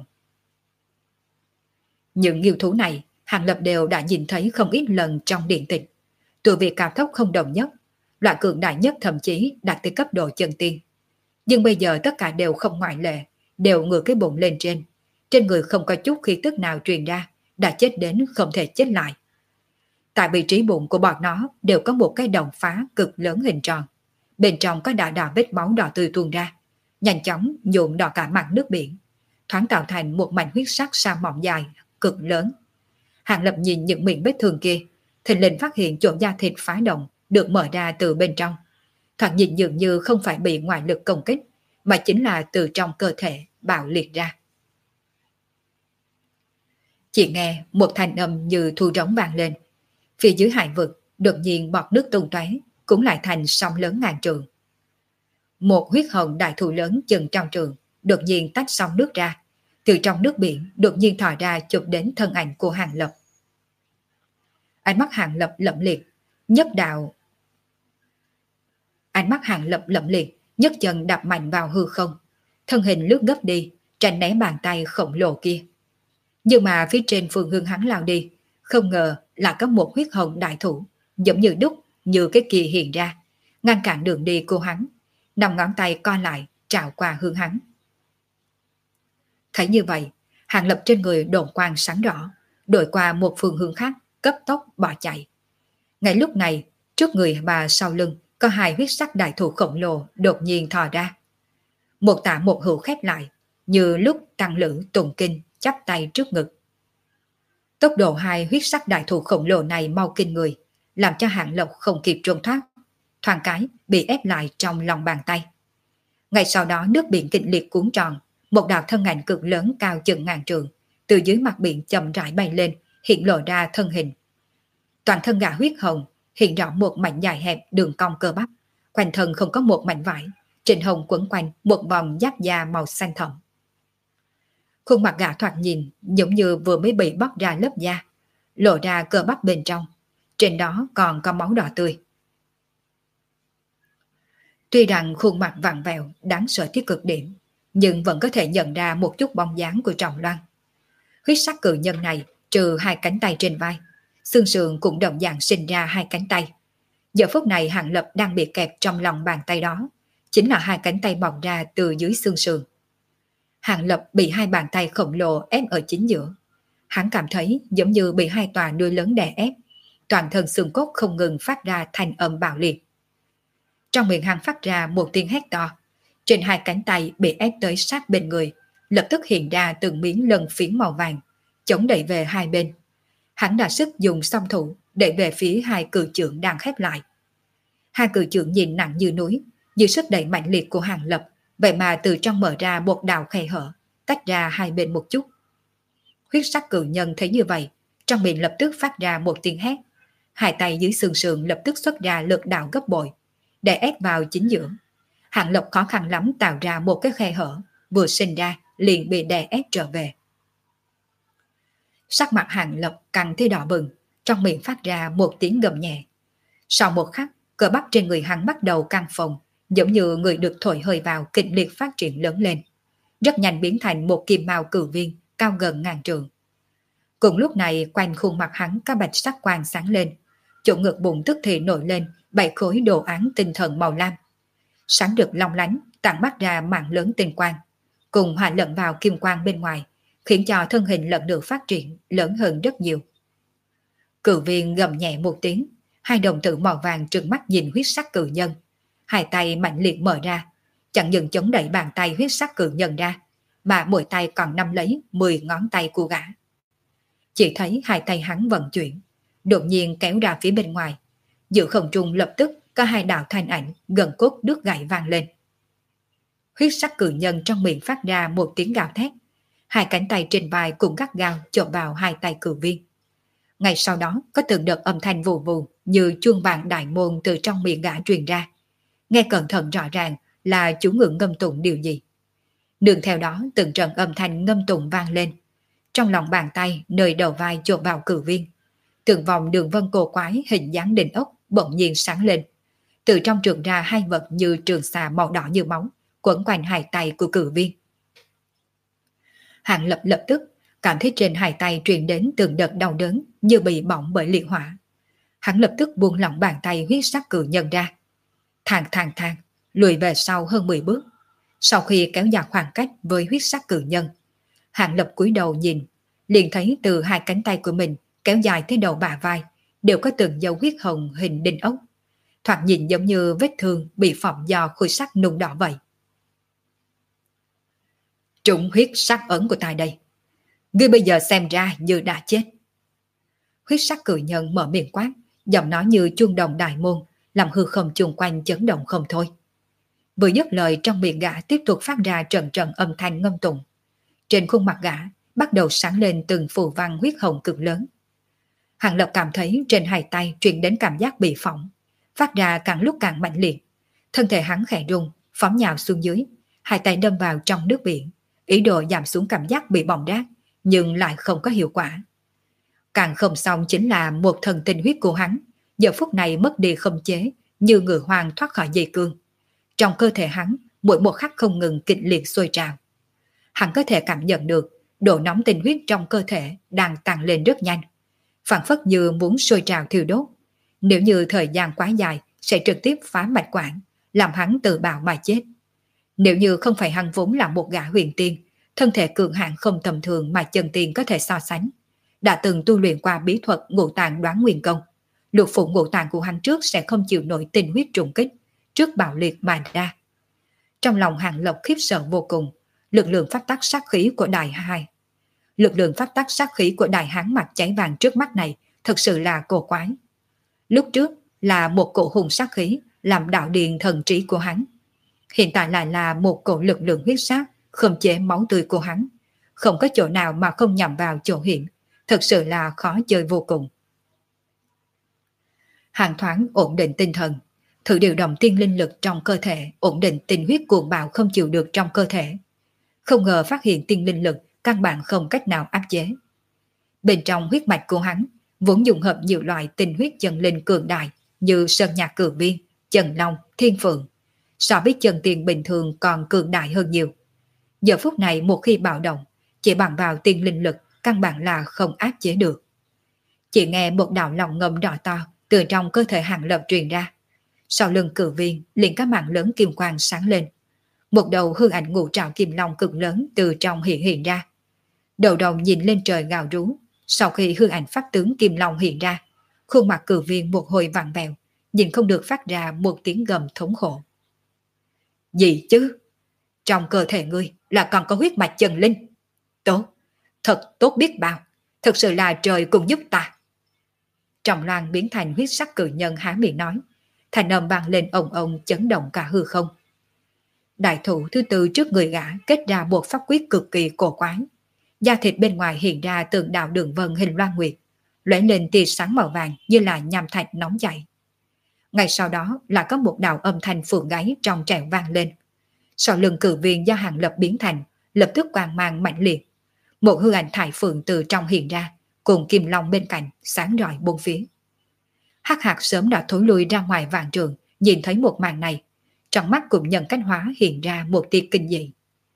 Những yêu thú này, Hàng Lập đều đã nhìn thấy không ít lần trong điện tịch. Từ việc cao thấp không đồng nhất, loại cường đại nhất thậm chí đạt tới cấp độ chân tiên. Nhưng bây giờ tất cả đều không ngoại lệ, đều ngửa cái bụng lên trên. Trên người không có chút khí tức nào truyền ra, đã chết đến không thể chết lại. Tại vị trí bụng của bọn nó đều có một cái đồng phá cực lớn hình tròn. bên trong có đạo đạo vết máu đỏ tươi tuôn ra, nhanh chóng nhuộm đỏ cả mặt nước biển, thoáng tạo thành một mảnh huyết sắc sa mỏng dài, cực lớn. Hàng Lập nhìn những miệng vết thương kia, thình lình phát hiện chỗ da thịt phá động được mở ra từ bên trong. Thoạt nhìn dường như không phải bị ngoại lực công kích, mà chính là từ trong cơ thể bạo liệt ra. Chỉ nghe một thanh âm như thu trống vang lên. Phía dưới hải vực, đột nhiên bọt nước tung tóe, cũng lại thành sóng lớn ngàn trượng. Một huyết hồng đại thụ lớn chừng trăm trượng, đột nhiên tách sóng nước ra. Từ trong nước biển, đột nhiên thò ra chụp đến thân ảnh của Hàng Lập. Ánh mắt Hàng Lập lẫm liệt, nhất đạo. Ánh mắt Hàng Lập lẫm liệt, nhấc chân đạp mạnh vào hư không. Thân hình lướt gấp đi, tránh né bàn tay khổng lồ kia. Nhưng mà phía trên phương hướng hắn lao đi, không ngờ là có một huyết hồng đại thủ, giống như đúc như cái kỳ hiện ra, ngăn cản đường đi của hắn, năm ngón tay co lại trào qua hướng hắn. Thấy như vậy, Hàng Lập trên người đồn quang sáng rõ, đổi qua một phương hướng khác, cấp tốc bỏ chạy. Ngay lúc này, trước người và sau lưng có hai huyết sắc đại thủ khổng lồ đột nhiên thò ra. Một tả một hữu khép lại, như lúc tăng lữ tụng kinh chắp tay trước ngực. Tốc độ hai huyết sắc đại thủ khổng lồ này mau kinh người, làm cho Hàng Lập không kịp trốn thoát, thoáng cái bị ép lại trong lòng bàn tay. Ngay sau đó nước biển kịch liệt cuốn tròn, một đạo thân ảnh cực lớn cao chừng ngàn trượng, từ dưới mặt biển chậm rãi bay lên, hiện lộ ra thân hình. Toàn thân gã huyết hồng, hiện rõ một mảnh dài hẹp đường cong cơ bắp, quanh thân không có một mảnh vải, trên hồng quấn quanh một vòng giáp da màu xanh thẫm. Khuôn mặt gã thoạt nhìn giống như vừa mới bị bóc ra lớp da, lộ ra cơ bắp bên trong, trên đó còn có máu đỏ tươi. Tuy rằng khuôn mặt vặn vẹo đáng sợ tới cực điểm, nhưng vẫn có thể nhận ra một chút bóng dáng của Trọng Loan. Huyết sắc cự nhân này trừ hai cánh tay trên vai, xương sườn cũng đồng dạng sinh ra hai cánh tay. Giờ phút này Hàng Lập đang bị kẹp trong lòng bàn tay đó, chính là hai cánh tay bọc ra từ dưới xương sườn. Hàng Lập bị hai bàn tay khổng lồ ép ở chính giữa. Hắn cảm thấy giống như bị hai tòa núi lớn đè ép, toàn thân xương cốt không ngừng phát ra thanh âm bạo liệt. Trong miệng hắn phát ra một tiếng hét to, trên hai cánh tay bị ép tới sát bên người, lập tức hiện ra từng miếng lân phiến màu vàng, chống đẩy về hai bên. Hắn đã sức dùng song thủ đẩy về phía hai cự chưởng đang khép lại. Hai cự chưởng nhìn nặng như núi, dưới sức đẩy mạnh liệt của Hàng Lập, vậy mà từ trong mở ra một đạo khe hở, tách ra hai bên một chút. Huyết sắc cự nhân thấy như vậy, trong miệng lập tức phát ra một tiếng hét. Hai tay dưới xương sườn lập tức xuất ra lực đạo gấp bội, để ép vào chính giữa. Hàng Lập khó khăn lắm tạo ra một cái khe hở, vừa sinh ra liền bị đè ép trở về. Sắc mặt Hàng Lập càng thêm đỏ bừng, trong miệng phát ra một tiếng gầm nhẹ. Sau một khắc, cơ bắp trên người hắn bắt đầu căng phồng, giống như người được thổi hơi vào kịch liệt phát triển lớn lên, rất nhanh biến thành một kim mao cử viên cao gần ngàn trượng. Cùng lúc này quanh khuôn mặt hắn có bạch sắc quang sáng lên, chỗ ngực bụng tức thì nổi lên bảy khối đồ án tinh thần màu lam, sáng rực long lánh tản mắt ra mảng lớn tinh quang, cùng hòa lẫn vào kim quang bên ngoài, khiến cho thân hình lần lượt phát triển lớn hơn rất nhiều. Cử viên gầm nhẹ một tiếng, hai đồng tử màu vàng trừng mắt nhìn huyết sắc cử nhân, hai tay mạnh liệt mở ra, chẳng những chống đẩy bàn tay huyết sắc cử nhân ra, mà mỗi tay còn nắm lấy mười ngón tay của gã. Chỉ thấy hai tay hắn vận chuyển, đột nhiên kéo ra phía bên ngoài, giữa không trung lập tức có hai đạo thanh ảnh gần cốt đứt gãy vang lên. Huyết sắc cử nhân trong miệng phát ra một tiếng gào thét, hai cánh tay trên vai cũng gắt gao chộp vào hai tay cử viên. Ngay sau đó có từng đợt âm thanh vù vù như chuông vàng đại môn từ trong miệng gã truyền ra, nghe cẩn thận rõ ràng là chú ngữ ngâm tụng điều gì. Nương theo đó từng trận âm thanh ngâm tụng vang lên, trong lòng bàn tay nơi đầu vai chộp vào cử viên, từng vòng đường vân cổ quái hình dáng đỉnh ốc bỗng nhiên sáng lên, từ trong trường ra hai vật như trường xà màu đỏ như máu quấn quanh hai tay của cử viên. Hàng Lập lập tức cảm thấy trên hai tay truyền đến từng đợt đau đớn như bị bỏng bởi liệt hỏa. Hắn lập tức buông lỏng bàn tay huyết sắc cử nhân ra, thang thang thang lùi về sau hơn mười bước. Sau khi kéo dài khoảng cách với huyết sắc cử nhân, Hàng Lập cúi đầu nhìn, liền thấy từ hai cánh tay của mình kéo dài tới đầu bả vai đều có từng dấu huyết hồng hình đinh ốc. thoạt nhìn giống như vết thương bị phỏng do khối sắt nung đỏ vậy. Trúng huyết sắc ấn của ta đây. Ngươi bây giờ xem ra như đã chết. Huyết sắc cự nhân mở miệng quát, giọng nói như chuông đồng đại môn, làm hư không chung quanh chấn động không thôi. Vừa dứt lời, trong miệng gã tiếp tục phát ra trận trận âm thanh ngâm tụng. Trên khuôn mặt gã bắt đầu sáng lên từng phù văn huyết hồng cực lớn. Hàng Lập cảm thấy trên hai tay truyền đến cảm giác bị phỏng, phát ra càng lúc càng mạnh liệt. Thân thể hắn khẽ rung, phóng nhào xuống dưới, hai tay đâm vào trong nước biển, ý đồ giảm xuống cảm giác bị bỏng rát, nhưng lại không có hiệu quả. Càng không xong chính là một thần tinh huyết của hắn, giờ phút này mất đi khống chế, như ngựa hoang thoát khỏi dây cương. Trong cơ thể hắn, mỗi một khắc không ngừng kịch liệt sôi trào. Hắn có thể cảm nhận được độ nóng tinh huyết trong cơ thể đang tăng lên rất nhanh, phảng phất như muốn sôi trào thiêu đốt. Nếu như thời gian quá dài sẽ trực tiếp phá mạch quản, làm hắn tự bạo mà chết. Nếu như không phải hắn vốn là một gã huyền tiên, thân thể cường hãn không tầm thường mà chân tiên có thể so sánh, đã từng tu luyện qua bí thuật ngũ tạng đoán nguyên công, lục phủ ngũ tạng của hắn trước sẽ không chịu nổi tinh huyết trùng kích, trước bạo liệt mà ra. Trong lòng Hàng Lập khiếp sợ vô cùng, lực lượng phát tác sát khí của đại hai. Lực lượng phát tác sát khí của đại hán mặt cháy vàng trước mắt này thật sự là cổ quái. Lúc trước là một cổ hùng sát khí làm đạo điền thần trí của hắn. Hiện tại lại là một cổ lực lượng huyết sát khống chế máu tươi của hắn. Không có chỗ nào mà không nhằm vào chỗ hiểm, thật sự là khó chơi vô cùng. Hàng thoáng ổn định tinh thần, thử điều động tiên linh lực trong cơ thể, ổn định tinh huyết cuồng bạo không chịu được trong cơ thể. Không ngờ phát hiện tiên linh lực căn bản không cách nào áp chế. Bên trong huyết mạch của hắn vốn dùng hợp nhiều loại tinh huyết chân linh cường đại như sơn nhạc cử viên, trần long, thiên phượng, so với chân tiên bình thường còn cường đại hơn nhiều. Giờ phút này một khi bạo động, chỉ bằng vào tiên linh lực căn bản là không áp chế được. Chỉ nghe một đạo lòng ngầm đỏ to từ trong cơ thể Hàng Lập truyền ra. Sau lưng cử viên liền các mảng lớn kim quang sáng lên. Một đầu hư ảnh ngũ trảo kim long cực lớn từ trong hiện hiện ra. Đầu đồng nhìn lên trời gào rú. Sau khi hư ảnh pháp tướng kim long hiện ra, khuôn mặt cử viên một hồi vặn vẹo, nhìn không được phát ra một tiếng gầm thống khổ. Gì chứ? Trong cơ thể ngươi là còn có huyết mạch chân linh. Tốt, thật tốt biết bao, thật sự là trời cùng giúp ta. Trọng Loan biến thành huyết sắc cự nhân há miệng nói, thành âm vang lên ồng ồng chấn động cả hư không. Đại thủ thứ tư trước người gã kết ra một pháp quyết cực kỳ cổ quái. Da thịt bên ngoài hiện ra từng đạo đường vân hình loan nguyệt, lóe lên tia sáng màu vàng như là nham thạch nóng chảy. Ngay sau đó là có một đạo âm thanh phượng gáy trong trẻo vang lên. Sau lưng cử viên do Hàng Lập biến thành, lập tức quang mang mạnh liệt. Một hư ảnh thải phượng từ trong hiện ra, cùng kim long bên cạnh sáng rọi bốn phía. Hắc Hạc sớm đã thối lui ra ngoài vạn trường, nhìn thấy một màn này, trong mắt cũng nhận cách hóa hiện ra một tia kinh dị.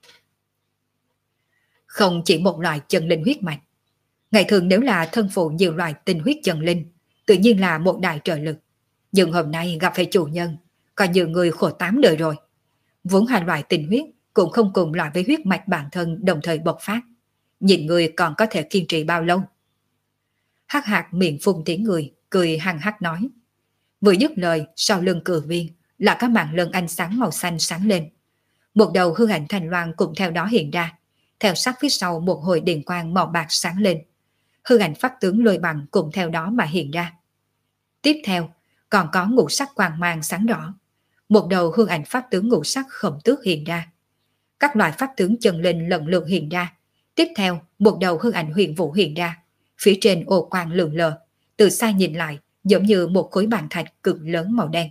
Không chỉ một loại chân linh huyết mạch, ngày thường nếu là thân phụ nhiều loại tinh huyết chân linh, tự nhiên là một đại trợ lực. Nhưng hôm nay gặp phải chủ nhân, coi như người khổ tám đời rồi. Vốn hai loại tinh huyết cũng không cùng loại với huyết mạch bản thân đồng thời bộc phát. Nhìn người còn có thể kiên trì bao lâu? Hắc Hạc miệng phun tiếng người, cười hăng hắc nói. Vừa dứt lời, sau lưng cử viên là các màn lân ánh sáng màu xanh sáng lên. Một đầu hư ảnh thành loan cũng theo đó hiện ra. Theo sát phía sau một hồi điện quang màu bạc sáng lên. Hư ảnh pháp tướng lôi bằng cũng theo đó mà hiện ra. Tiếp theo, còn có ngũ sắc quang mang sáng rõ. Một đầu hư ảnh pháp tướng ngũ sắc khổng tước hiện ra. Các loại pháp tướng chân linh lần lượt hiện ra. Tiếp theo, một đầu hư ảnh huyền vũ hiện ra. Phía trên ô quang lượn lờ, từ xa nhìn lại giống như một khối bàn thạch cực lớn màu đen.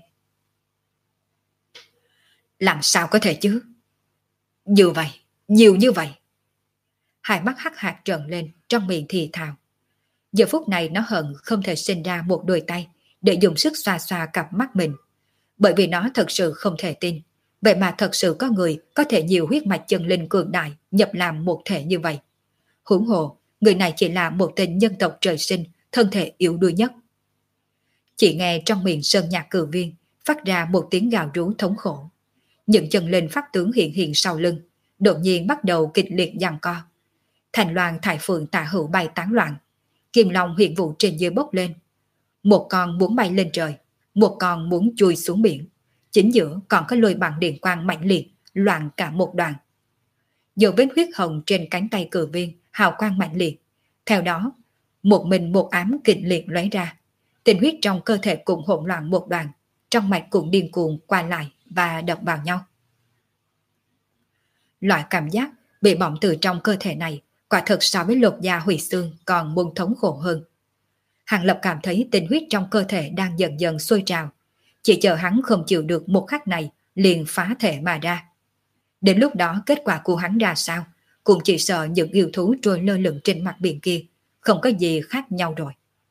Làm sao có thể chứ? Như vậy, nhiều như vậy. Hai mắt Hắc Hạc trợn lên, trong miệng thì thào. Giờ phút này nó hận không thể sinh ra một đôi tay để dùng sức xoa xoa cặp mắt mình. Bởi vì nó thật sự không thể tin. Vậy mà thật sự có người có thể nhiều huyết mạch chân linh cường đại nhập làm một thể như vậy. Huống hồ, người này chỉ là một tên nhân tộc trời sinh, thân thể yếu đuối nhất. Chỉ nghe trong miệng sơn nhạc cử viên phát ra một tiếng gào rú thống khổ. Những chân linh pháp tướng hiện hiện sau lưng, đột nhiên bắt đầu kịch liệt giằng co. Thành loan thải phượng tả hữu bay tán loạn, kim long huyền vụ trên dưới bốc lên. Một con muốn bay lên trời, một con muốn chui xuống biển, chính giữa còn có lôi bằng điện quang mạnh liệt, loạn cả một đoàn. Dấu vết huyết hồng trên cánh tay cử viên, hào quang mạnh liệt. Theo đó, một mình một ám kịch liệt lóe ra. Tinh huyết trong cơ thể cũng hỗn loạn một đoàn, trong mạch cũng điên cuồng qua lại và đập vào nhau. Loại cảm giác bị bỏng từ trong cơ thể này quả thực so với lột da hủy xương còn muốn thống khổ hơn. Hàng Lập cảm thấy tinh huyết trong cơ thể đang dần dần sôi trào, chỉ chờ hắn không chịu được một khắc này liền phá thể mà ra. Đến lúc đó kết quả của hắn ra sao, cũng chỉ sợ những yêu thú trôi lơ lửng trên mặt biển kia không có gì khác nhau rồi.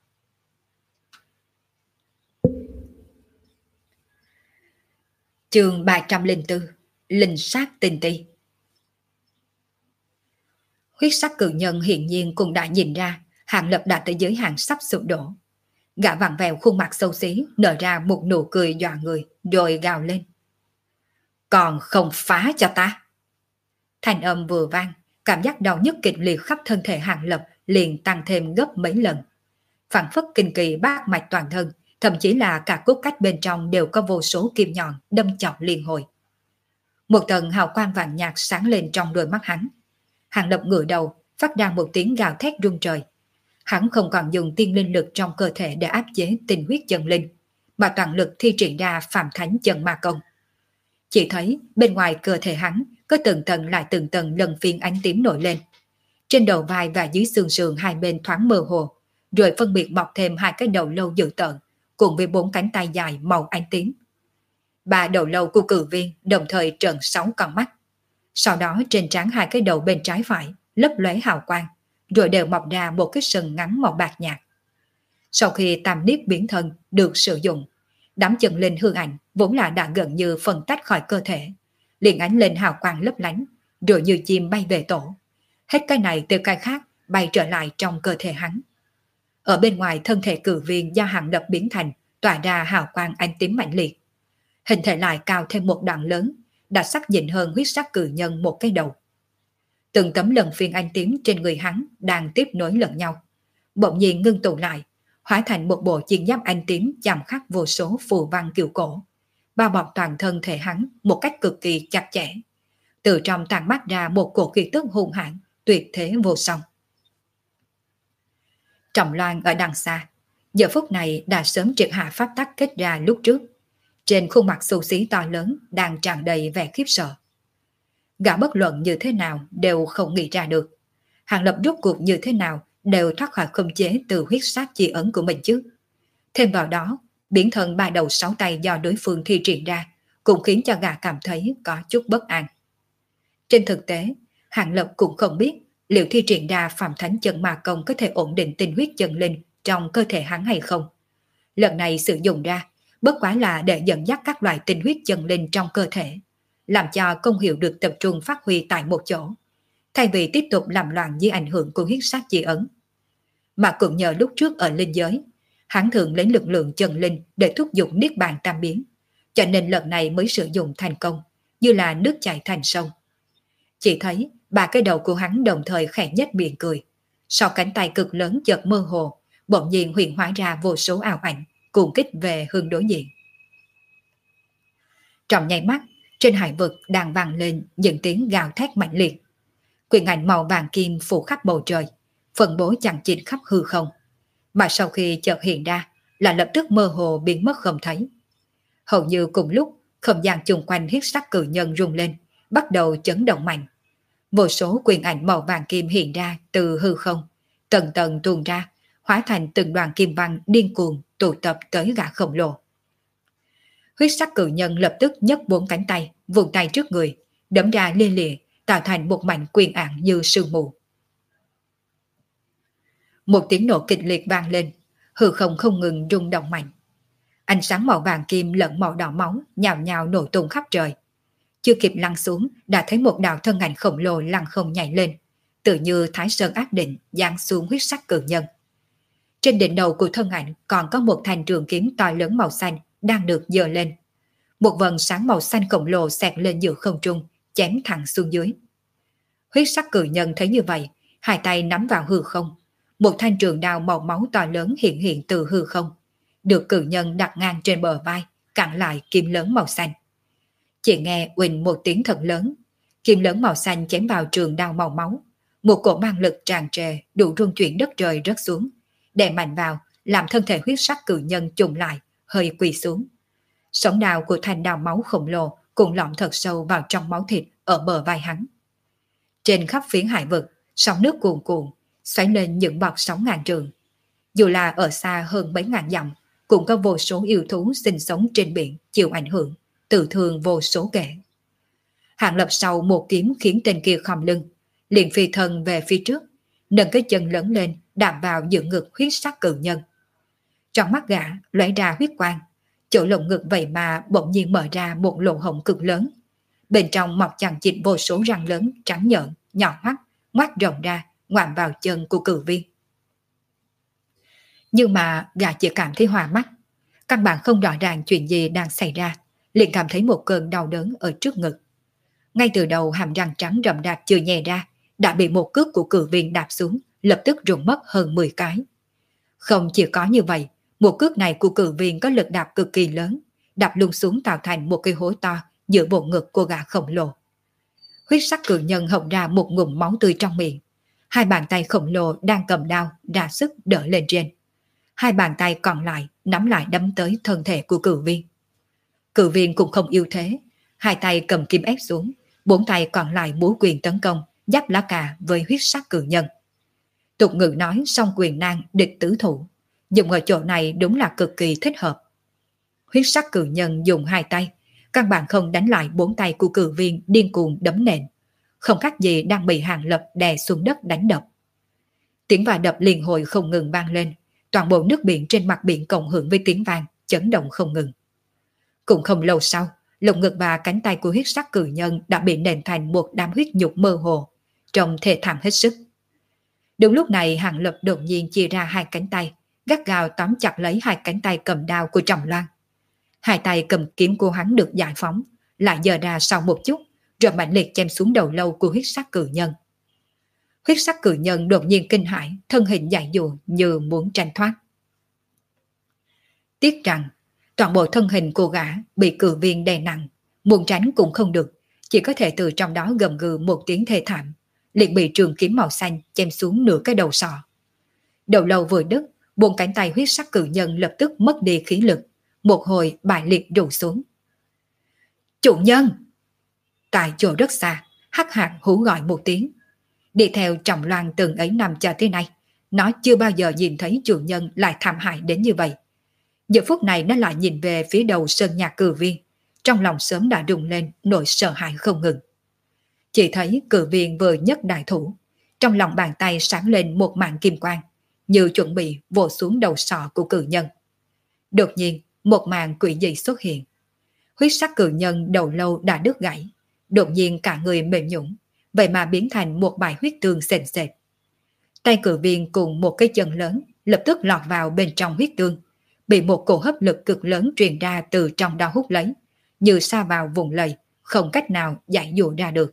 Chương ba trăm lẻ bốn, Linh sát tinh ti. Huyết sắc cự nhân hiện nhiên cũng đã nhìn ra Hàng Lập đã tới giới hạn sắp sụp đổ. Gã vặn vẹo khuôn mặt xấu xí, nở ra một nụ cười dọa người, rồi gào lên. Còn không phá cho ta! Thanh âm vừa vang, cảm giác đau nhức kịch liệt khắp thân thể Hàng Lập liền tăng thêm gấp mấy lần. Phản phất kinh kỳ bát mạch toàn thân, thậm chí là cả cốt cách bên trong đều có vô số kim nhọn đâm chọc liên hồi. Một tầng hào quang vàng nhạt sáng lên trong đôi mắt hắn. Hàng Lập ngửa đầu, phát ra một tiếng gào thét rung trời. Hắn không còn dùng tiên linh lực trong cơ thể để áp chế tinh huyết chân linh, mà toàn lực thi triển ra Phạm Thánh Chân Ma Công. Chỉ thấy bên ngoài cơ thể hắn có từng tầng lại từng tầng lần phiên ánh tím nổi lên. Trên đầu vai và dưới xương sườn hai bên thoáng mơ hồ, rồi phân biệt mọc thêm hai cái đầu lâu dữ tợn, cùng với bốn cánh tay dài màu ánh tím. Ba đầu lâu của cử viên đồng thời trợn sáu con mắt. Sau đó trên trán hai cái đầu bên trái phải lấp lóe hào quang, rồi đều mọc ra một cái sừng ngắn màu bạc nhạt. Sau khi tam niết biến thân được sử dụng, đám chân linh hư ảnh vốn là đã gần như phân tách khỏi cơ thể, liền ánh lên hào quang lấp lánh, rồi như chim bay về tổ. Hết cái này từ cái khác bay trở lại trong cơ thể hắn. Ở bên ngoài thân thể cử viên do Hàng Lập biến thành tỏa ra hào quang ánh tím mạnh liệt. Hình thể lại cao thêm một đoạn lớn, đã sắc nhịn hơn huyết sắc cử nhân một cái đầu. Từng tấm lần phiên ánh tím trên người hắn đang tiếp nối lẫn nhau, bỗng nhiên ngưng tụ lại, hóa thành một bộ chiến giáp ánh tím chạm khắc vô số phù văn kiều cổ, bao bọc toàn thân thể hắn một cách cực kỳ chặt chẽ. Từ trong tàn mắt ra một cổ khí tức hung hãn, tuyệt thế vô song. Trọng Loan ở đằng xa, giờ phút này đã sớm triệt hạ pháp tắc kết ra lúc trước. Trên khuôn mặt xù xí to lớn đang tràn đầy vẻ khiếp sợ. Gã bất luận như thế nào đều không nghĩ ra được. Hàng Lập rốt cuộc như thế nào đều thoát khỏi khống chế từ huyết sát chi ấn của mình chứ. Thêm vào đó, biến thân ba đầu sáu tay do đối phương thi triển ra cũng khiến cho gã cảm thấy có chút bất an. Trên thực tế, Hàng Lập cũng không biết liệu thi triển ra Phạm Thánh Chân Ma Công có thể ổn định tinh huyết chân linh trong cơ thể hắn hay không. Lần này sử dụng ra bất quá là để dẫn dắt các loại tinh huyết chân linh trong cơ thể, làm cho công hiệu được tập trung phát huy tại một chỗ, thay vì tiếp tục làm loạn dưới ảnh hưởng của huyết sát chi ấn. Mà cũng nhờ lúc trước ở linh giới, hắn thường lấy lực lượng chân linh để thúc giục niết bàn tam biến, cho nên lần này mới sử dụng thành công, như là nước chảy thành sông. Chỉ thấy ba cái đầu của hắn đồng thời khẽ nhếch miệng cười, sau cánh tay cực lớn chợt mơ hồ, bỗng nhiên hiện hóa ra vô số ảo ảnh, cuồng kích về hướng đối diện. Trong nháy mắt, trên hải vực đang vang lên những tiếng gào thét mạnh liệt. Quyền ảnh màu vàng kim phủ khắp bầu trời, phân bố chằng chịt khắp hư không, mà sau khi chợt hiện ra là lập tức mơ hồ biến mất không thấy. Hầu như cùng lúc, không gian chung quanh huyết sắc cử nhân rung lên, bắt đầu chấn động mạnh. Vô số quyền ảnh màu vàng kim hiện ra từ hư không, tầng tầng tuôn ra, hóa thành từng đoàn kim văn điên cuồng tụ tập tới gã khổng lồ. Huyết sắc cự nhân lập tức nhấc bốn cánh tay, vùng tay trước người, đấm ra lia lịa, tạo thành một mảnh quyền ạng như sương mù. Một tiếng nổ kịch liệt vang lên, hư không không ngừng rung động mạnh. Ánh sáng màu vàng kim lẫn màu đỏ máu nhào nhào nổ tung khắp trời. Chưa kịp lăn xuống đã thấy một đạo thân ảnh khổng lồ lăn không nhảy lên, tự như Thái Sơn áp định giáng xuống huyết sắc cự nhân. Trên đỉnh đầu của thân ảnh còn có một thanh trường kiếm to lớn màu xanh đang được giơ lên. Một vầng sáng màu xanh khổng lồ xẹt lên giữa không trung, chém thẳng xuống dưới. Huyết sắc cự nhân thấy như vậy, hai tay nắm vào hư không. Một thanh trường đao màu máu to lớn hiện hiện từ hư không. được cự nhân đặt ngang trên bờ vai, cặn lại kim lớn màu xanh. Chỉ nghe uỳnh một tiếng thật lớn, kim lớn màu xanh chém vào trường đao màu máu. Một cỗ mang lực tràn trề đủ rung chuyển đất trời rớt xuống, đè mạnh vào, làm thân thể huyết sắc cự nhân trùng lại, hơi quỳ xuống. Sóng đao của thanh đao máu khổng lồ cũng lõm thật sâu vào trong máu thịt ở bờ vai hắn. Trên khắp phiến hải vực, sóng nước cuồn cuộn, xoáy lên những bọt sóng ngàn trường. Dù là ở xa hơn mấy ngàn dặm, cũng có vô số yêu thú sinh sống trên biển chịu ảnh hưởng, tự thương vô số kể. Hạng Lập sau một kiếm khiến tên kia khom lưng, liền phi thân về phía trước, nâng cái chân lớn lên đạp vào giữa ngực huyết sắc cự nhân. Trong mắt gã lóe ra huyết quang, chỗ lồng ngực vậy mà bỗng nhiên mở ra một lỗ hổng cực lớn. Bên trong mọc chằng chịt vô số răng lớn trắng nhợn, nhỏ hoắt, ngoác rộng ra, ngoạm vào chân của cự viên. Nhưng mà gã chỉ cảm thấy hoa mắt, căn bản không rõ ràng chuyện gì đang xảy ra, liền cảm thấy một cơn đau đớn ở trước ngực. Ngay từ đầu hàm răng trắng rậm rạp chưa nhè ra, đã bị một cước của cự viên đạp xuống, lập tức rụng mất hơn mười cái. Không chỉ có như vậy, một cước này của cự viên có lực đạp cực kỳ lớn, đạp luôn xuống tạo thành một cái hố to giữa bộ ngực của gã khổng lồ. Huyết sắc cự nhân hộc ra một ngụm máu tươi trong miệng. Hai bàn tay khổng lồ đang cầm đao ra sức đỡ lên trên. Hai bàn tay còn lại nắm lại đấm tới thân thể của cự viên. Cự viên cũng không yếu thế, hai tay cầm kim ép xuống, bốn tay còn lại múa quyền tấn công, giáp lá cà với huyết sắc cự nhân. Tục ngữ nói song quyền nan địch tứ thủ, dùng ở chỗ này đúng là cực kỳ thích hợp. Huyết sắc cự nhân dùng hai tay, căn bản không đánh lại bốn tay của cự viên điên cuồng đấm nện, không khác gì đang bị Hàng Lập đè xuống đất đánh đập. Tiếng va đập liên hồi không ngừng vang lên, toàn bộ nước biển trên mặt biển cộng hưởng với tiếng vang, chấn động không ngừng. Cũng không lâu sau, lồng ngực và cánh tay của huyết sắc cự nhân đã bị nện thành một đám huyết nhục mơ hồ, trông thê thảm hết sức. Đúng lúc này Hàng Lập đột nhiên chia ra hai cánh tay, gắt gao tóm chặt lấy hai cánh tay cầm đao của Trầm Loan. Hai tay cầm kiếm của hắn được giải phóng, lại dời ra sau một chút, rồi mạnh liệt chém xuống đầu lâu của huyết sắc cự nhân. Huyết sắc cự nhân đột nhiên kinh hãi, thân hình dại dụa như muốn tranh thoát. Tiếc rằng, toàn bộ thân hình của gã bị cự viên đè nặng, muốn tránh cũng không được, chỉ có thể từ trong đó gầm gừ một tiếng thê thảm, liền bị trường kiếm màu xanh chém xuống nửa cái đầu sọ. Đầu lâu vừa đứt, buông cánh tay huyết sắc cự nhân lập tức mất đi khí lực, một hồi bại liệt rủ xuống. Chủ nhân! Tại chỗ rất xa, hắc hạc hú gọi một tiếng. Đi theo Trọng Loan từng ấy năm cho tới nay, nó chưa bao giờ nhìn thấy chủ nhân lại thảm hại đến như vậy. Giờ phút này nó lại nhìn về phía đầu sơn nhạc cử viên, trong lòng sớm đã rung lên nỗi sợ hãi không ngừng. Chỉ thấy cử viên vừa nhấc đại thủ, trong lòng bàn tay sáng lên một màn kim quang, như chuẩn bị vồ xuống đầu sọ của cử nhân. Đột nhiên, một màn quỷ dị xuất hiện. Huyết sắc cử nhân đầu lâu đã đứt gãy, đột nhiên cả người mềm nhũn, vậy mà biến thành một bãi huyết tương sền sệt. Tay cử viên cùng một cái chân lớn lập tức lọt vào bên trong huyết tương, bị một cổ hấp lực cực lớn truyền ra từ trong đó hút lấy, như sa vào vùng lầy, không cách nào giải dụ ra được.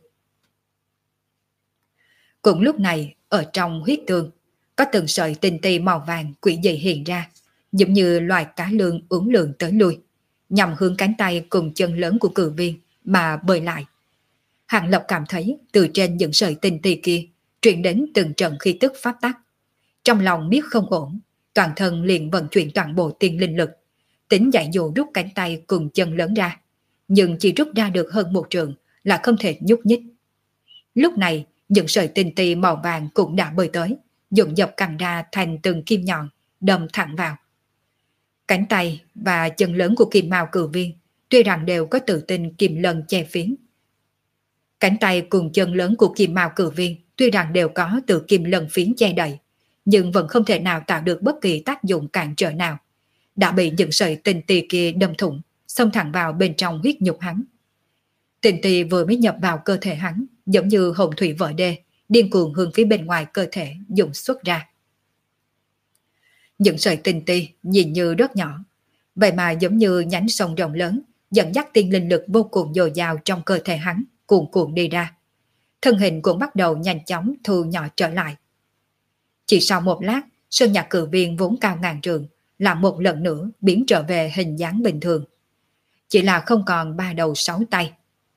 Cũng lúc này, ở trong huyết tương, có từng sợi tinh ti màu vàng quỷ dị hiện ra, giống như loài cá lương uốn lượn tới lui, nhằm hướng cánh tay cùng chân lớn của cử viên mà bơi lại. Hàng Lập cảm thấy từ trên những sợi tinh ti kia truyền đến từng trận khí tức pháp tắc. Trong lòng biết không ổn, toàn thân liền vận chuyển toàn bộ tiên linh lực, tính giải dụ rút cánh tay cùng chân lớn ra, nhưng chỉ rút ra được hơn một trường là không thể nhúc nhích. Lúc này, những sợi tinh ti màu vàng cũng đã bơi tới, dùng dọc căng ra thành từng kim nhọn, đâm thẳng vào. Cánh tay và chân lớn của kim mao cử viên tuy rằng đều có tự tin kim lân che phiến. Cánh tay cùng chân lớn của kim mao cử viên tuy rằng đều có từ kim lân phiến che đậy, nhưng vẫn không thể nào tạo được bất kỳ tác dụng cản trở nào. Đã bị những sợi tinh ti kia đâm thủng, xông thẳng vào bên trong huyết nhục hắn. Tinh ti vừa mới nhập vào cơ thể hắn, giống như hồng thủy vỡ đê, điên cuồng hướng phía bên ngoài cơ thể dùng xuất ra. Những sợi tinh ti nhìn như rất nhỏ, vậy mà giống như nhánh sông rộng lớn, dẫn dắt tiên linh lực vô cùng dồi dào trong cơ thể hắn, cuồn cuộn đi ra. Thân hình cũng bắt đầu nhanh chóng thu nhỏ trở lại. Chỉ sau một lát, sơn nhạc cử viên vốn cao ngàn trường, là một lần nữa biến trở về hình dáng bình thường. Chỉ là không còn ba đầu sáu tay.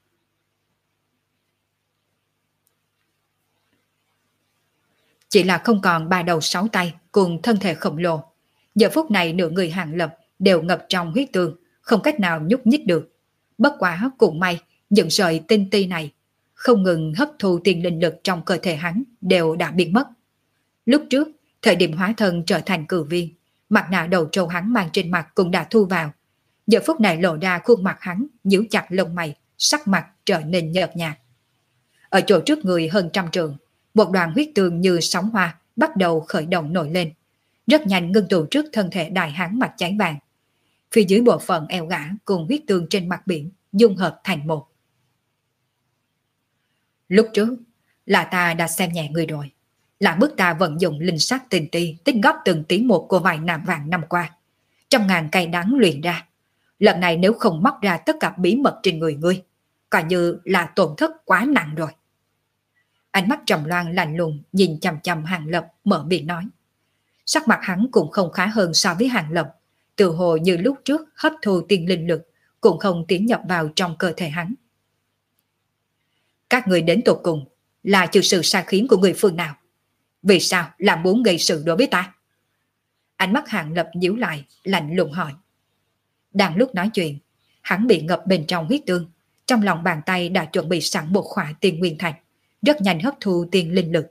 Chỉ là không còn ba đầu sáu tay cùng thân thể khổng lồ. Giờ phút này nửa người Hàng Lập đều ngập trong huyết tương, không cách nào nhúc nhích được. Bất quá cũng may, những sợi tinh ti này không ngừng hấp thu tiền linh lực trong cơ thể hắn đều đã biến mất. Lúc trước, thời điểm hóa thân trở thành cử viên, mặt nạ đầu trâu hắn mang trên mặt cũng đã thu vào. Giờ phút này lộ ra khuôn mặt hắn nhíu chặt lông mày, sắc mặt trở nên nhợt nhạt. Ở chỗ trước người hơn trăm trường, một đoàn huyết tương như sóng hoa bắt đầu khởi động nổi lên, rất nhanh ngưng tụ trước thân thể đại hán mặt cháy vàng. Phía dưới bộ phận eo gã cùng huyết tương trên mặt biển dung hợp thành một. Lúc trước là ta đã xem nhẹ người rồi, là bức ta vận dụng linh sắc tình ti tích góp từng tí một của vài năm vàng năm qua, trăm ngàn cây đắng luyện ra. Lần này nếu không móc ra tất cả bí mật trên người ngươi, coi như là tổn thất quá nặng rồi. Ánh mắt Trầm Loan lạnh lùng nhìn chằm chằm Hàng Lập, mở miệng nói. Sắc mặt hắn cũng không khá hơn so với Hàng Lập, tự hồ như lúc trước hấp thu tiền linh lực cũng không tiến nhập vào trong cơ thể hắn. Các người đến tột cùng là trừ sự sai khiến của người phương nào? Vì sao làm muốn gây sự đối với ta? Ánh mắt Hàng Lập nhíu lại, lạnh lùng hỏi. Đang lúc nói chuyện, hắn bị ngập bên trong huyết tương, trong lòng bàn tay đã chuẩn bị sẵn một khỏa tiền nguyên thạch, rất nhanh hấp thu tiền linh lực.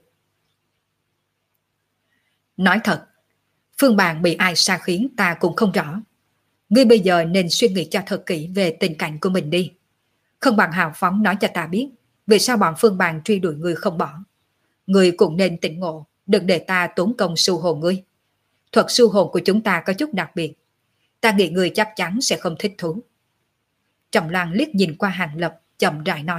Nói thật, phương bàn bị ai sai khiến ta cũng không rõ. Ngươi bây giờ nên suy nghĩ cho thật kỹ về tình cảnh của mình đi. Không bằng hào phóng nói cho ta biết vì sao bọn phương bàn truy đuổi ngươi không bỏ. Ngươi cũng nên tỉnh ngộ, đừng để ta tốn công su hồn ngươi. Thuật su hồn của chúng ta có chút đặc biệt, ta nghĩ ngươi chắc chắn sẽ không thích thú. Trầm Loan liếc nhìn qua Hàng Lập, chậm rãi nói.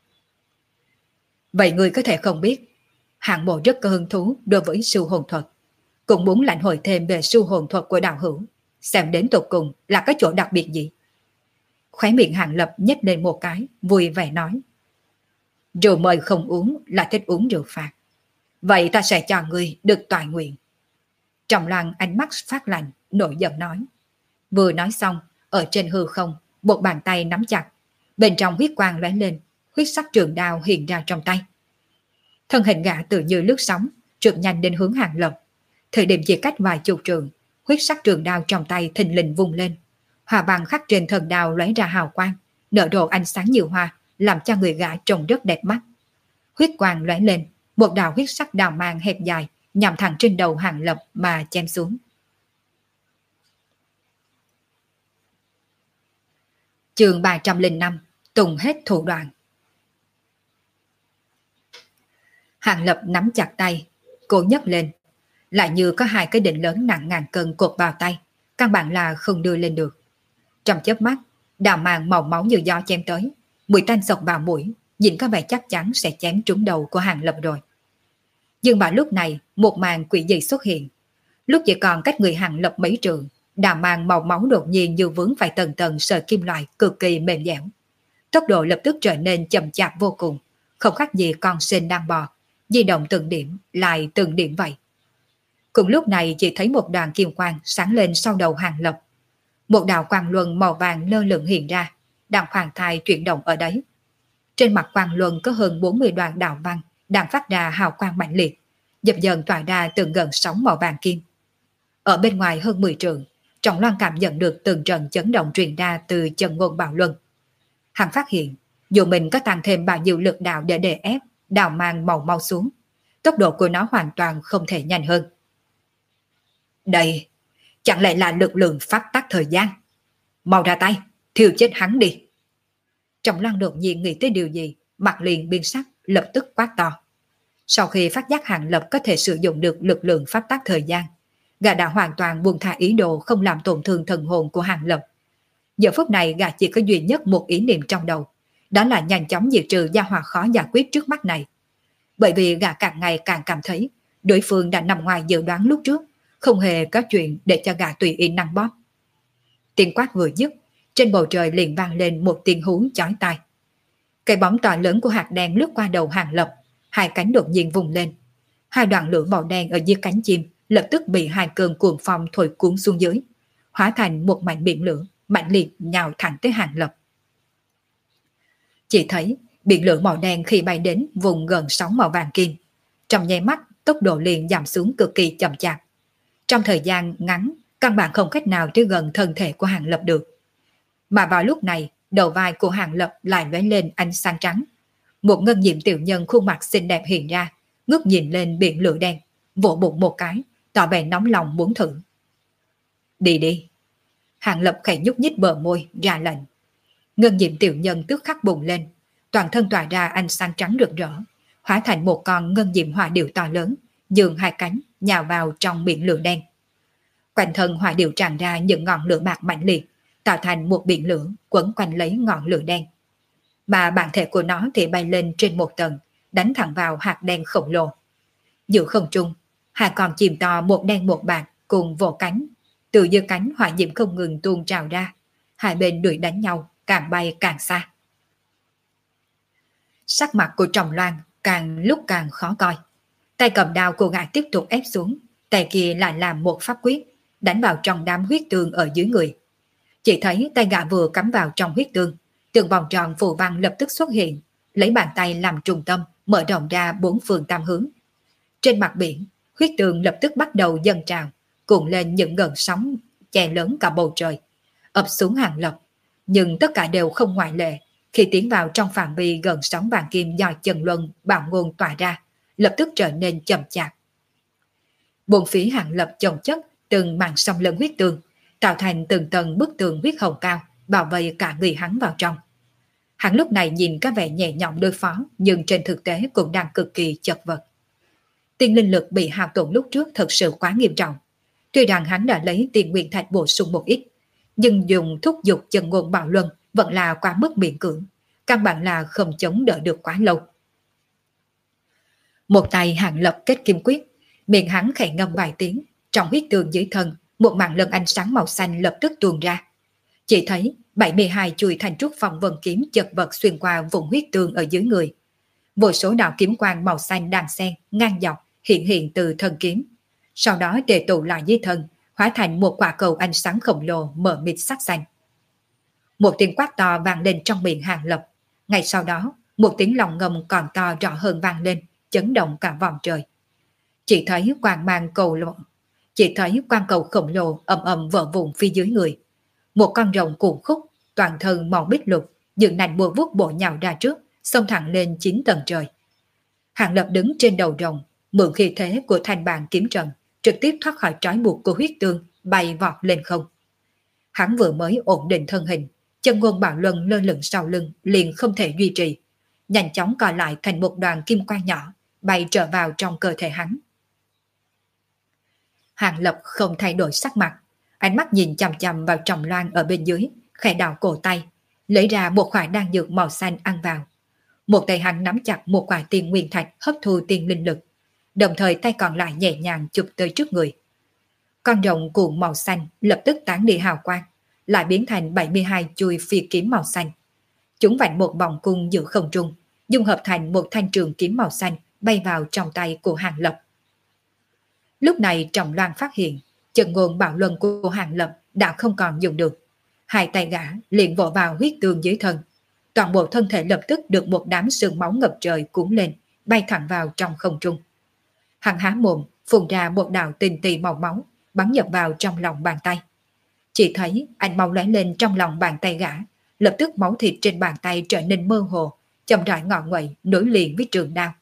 Vậy ngươi có thể không biết, hạng mộ rất có hứng thú đối với su hồn thuật, cũng muốn lãnh hội thêm về su hồn thuật của đạo hữu, xem đến tột cùng là cái chỗ đặc biệt gì. Khóe miệng Hàng Lập nhếch lên một cái, vui vẻ nói. Rượu mời không uống là thích uống rượu phạt. Vậy ta sẽ cho ngươi được toại nguyện. Trầm Loan ánh mắt phát lạnh, nổi giận nói. Vừa nói xong, ở trên hư không, một bàn tay nắm chặt, bên trong huyết quang lóe lên, huyết sắc trường đao hiện ra trong tay. Thân hình gã tự như lướt sóng, trượt nhanh đến hướng Hàng Lập. Thời điểm chỉ cách vài chục trường, huyết sắc trường đao trong tay thình lình vung lên. Hòa bằng khắc trên thần đao lóe ra hào quang, nở rộ ánh sáng nhiều hoa, làm cho người gã trông rất đẹp mắt. Huyết quang lóe lên, một đạo huyết sắc đao mang hẹp dài nhằm thẳng trên đầu Hàng Lập mà chém xuống. Chương ba trăm lẻ năm, Tùng hết thủ đoạn. Hàng Lập nắm chặt tay, cô nhấc lên, lại như có hai cái đỉnh lớn nặng ngàn cân cột vào tay, căn bản là không đưa lên được. Trong chớp mắt, đào mang màu máu như gió chém tới, mùi tanh sộc vào mũi, nhìn có vẻ chắc chắn sẽ chém trúng đầu của Hàng Lập rồi. Nhưng mà lúc này, một màn quỷ dị xuất hiện. Lúc chỉ còn cách người Hàng Lập mấy trường, đào mang màu máu đột nhiên như vướng phải tầng tầng sợi kim loại cực kỳ mềm dẻo. Tốc độ lập tức trở nên chậm chạp vô cùng, không khác gì con sên đang bò, di động từng điểm lại từng điểm vậy. Cùng lúc này chỉ thấy một đoàn kim quang sáng lên sau đầu Hàng Lập. Một đạo quang luân màu vàng lơ lửng hiện ra, đang hoàng thai chuyển động ở đấy. Trên mặt quang luân có hơn bốn mươi đoàn đạo văn đang phát ra hào quang mạnh liệt, dần dần tỏa ra từng gần sóng màu vàng kim. Ở bên ngoài hơn mười trượng, Trọng Loan cảm nhận được từng trận chấn động truyền ra từ chân ngôn bạo luân. Hắn phát hiện, dù mình có tăng thêm bao nhiêu lực đạo để đè ép đào mang màu mau xuống, tốc độ của nó hoàn toàn không thể nhanh hơn. Đây, chẳng lẽ là lực lượng pháp tắc thời gian? Mau ra tay, thiêu chết hắn đi. Trọng Loan đột nhiên nghĩ tới điều gì, mặt liền biến sắc, lập tức quát to. Sau khi phát giác Hàng Lập có thể sử dụng được lực lượng pháp tắc thời gian, gã đã hoàn toàn buông thả ý đồ không làm tổn thương thần hồn của Hàng Lập. Giờ phút này gã chỉ có duy nhất một ý niệm trong đầu, đó là nhanh chóng diệt trừ gia hỏa khó giải quyết trước mắt này. Bởi vì gã càng ngày càng cảm thấy đối phương đã nằm ngoài dự đoán lúc trước, không hề có chuyện để cho gã tùy ý năng bóp. Tiếng quát vừa dứt, trên bầu trời liền vang lên một tiếng hú chói tai. Cái bóng to lớn của hạt đen lướt qua đầu Hàng Lập, hai cánh đột nhiên vùng lên. Hai đoạn lửa màu đen ở dưới cánh chim lập tức bị hai cơn cuồng phong thổi cuốn xuống dưới, hóa thành một mảnh biển lửa mạnh liệt nhào thẳng tới Hàng Lập. Chỉ thấy biển lửa màu đen khi bay đến vùng gần sóng màu vàng kim, trong nháy mắt tốc độ liền giảm xuống cực kỳ chậm chạp. Trong thời gian ngắn, căn bản không cách nào tới gần thân thể của Hàng Lập được. Mà vào lúc này, đầu vai của Hàng Lập lại lóe lên ánh sáng trắng. Một ngân diệm tiểu nhân khuôn mặt xinh đẹp hiện ra, ngước nhìn lên biển lửa đen, vỗ bụng một cái, tỏ vẻ nóng lòng muốn thử. Đi đi. Hàng Lập khẽ nhúc nhích bờ môi, ra lệnh. Ngân diệm tiểu nhân tức khắc bùng lên, toàn thân tỏa ra ánh sáng trắng rực rỡ, hóa thành một con ngân diệm hỏa điểu to lớn, dường hai cánh nhào vào trong biển lửa đen. Quanh thân hỏa điểu tràn ra những ngọn lửa bạc mạnh liệt, tạo thành một biển lửa quấn quanh lấy ngọn lửa đen. Mà bản thể của nó thì bay lên trên một tầng, đánh thẳng vào hạt đen khổng lồ. Giữa không trung, hai con chim to một đen một bạc cùng vỗ cánh, từ giữa cánh hỏa diễm không ngừng tuôn trào ra, hai bên đuổi đánh nhau, càng bay càng xa. Sắc mặt của Trọng Loan càng lúc càng khó coi. Tay cầm đao của gã tiếp tục ép xuống, tay kia lại làm một pháp quyết, đánh vào trong đám huyết tương ở dưới người. Chỉ thấy tay gã vừa cắm vào trong huyết tương, từng vòng tròn phù văn lập tức xuất hiện, lấy bàn tay làm trung tâm, mở rộng ra bốn phương tam hướng. Trên mặt biển, huyết tương lập tức bắt đầu dâng trào, cuộn lên những gợn sóng che lớn cả bầu trời, ập xuống Hàng Lập. Nhưng tất cả đều không ngoại lệ, khi tiến vào trong phạm vi gần sóng vàng kim do chân luân bạo ngôn tỏa ra, lập tức trở nên chậm chạp. Bốn phía Hàng Lập chồng chất từng màn sông lân huyết tương, tạo thành từng tầng bức tường huyết hồng cao, bảo vệ cả người hắn vào trong. Hắn lúc này nhìn có vẻ nhẹ nhõm đối phó, nhưng trên thực tế cũng đang cực kỳ chật vật. Tiên linh lực bị hao tổn lúc trước thật sự quá nghiêm trọng. Tuy rằng hắn đã lấy tiền nguyên thạch bổ sung một ít, nhưng dùng thúc dục chân ngôn bạo luân vẫn là quá mức miễn cưỡng, căn bản là không chống đỡ được quá lâu. Một tay Hàng Lập kết kim quyết, miệng hắn khẽ ngâm vài tiếng, trong huyết tương dưới thân, một màn lân ánh sáng màu xanh lập tức tuôn ra. Chỉ thấy bảy mươi hai chuôi thành trúc phong vân kiếm chật vật xuyên qua vùng huyết tương ở dưới người. Vô số đạo kiếm quang màu xanh đan xen ngang dọc hiện hiện từ thân kiếm, sau đó tề tụ lại dưới thân, hóa thành một quả cầu ánh sáng khổng lồ mở mịt sắc xanh. Một tiếng quát to vang lên trong miệng Hàng Lập. Ngay sau đó, một tiếng lòng ngầm còn to rõ hơn vang lên, chấn động cả vòng trời. Chỉ thấy quang mang cầu lộ, chỉ thấy quang cầu khổng lồ ầm ầm vỡ vụn phía dưới người. Một con rồng cuộn khúc, toàn thân màu bích lục, dựng nành bùa vút bộ nhào ra trước, xông thẳng lên chín tầng trời. Hàng Lập đứng trên đầu rồng, mượn khí thế của thanh bàn kiếm trận, trực tiếp thoát khỏi trói buộc của huyết tương, bay vọt lên không. Hắn vừa mới ổn định thân hình, chân ngôn bạo luân lơ lửng sau lưng liền không thể duy trì, nhanh chóng co lại thành một đoàn kim quang nhỏ, bay trở vào trong cơ thể hắn. Hàng Lập không thay đổi sắc mặt, ánh mắt nhìn chằm chằm vào Trọng Loan ở bên dưới, khẽ đảo cổ tay, lấy ra một khoả đan dược màu xanh ăn vào. Một tay hắn nắm chặt một quả tiên nguyên thạch hấp thu tiên linh lực, đồng thời tay còn lại nhẹ nhàng chụp tới trước người. Con rồng cuộn màu xanh lập tức tán đi hào quang, lại biến thành bảy mươi hai chuôi phi kiếm màu xanh. Chúng vạch một vòng cung giữa không trung, dung hợp thành một thanh trường kiếm màu xanh bay vào trong tay của Hàng Lập. Lúc này Trọng Loan phát hiện, chân ngôn bạo luân của Hàng Lập đã không còn dùng được. Hai tay gã liền vỗ vào huyết tương dưới thân. Toàn bộ thân thể lập tức được một đám sương máu ngập trời cuốn lên, bay thẳng vào trong không trung. Hắn há mồm, phun ra một đạo tinh tì màu máu, bắn nhập vào trong lòng bàn tay. Chỉ thấy ánh máu lóe lên trong lòng bàn tay gã, lập tức máu thịt trên bàn tay trở nên mơ hồ, chậm rãi ngọ nguậy nối liền với trường đao.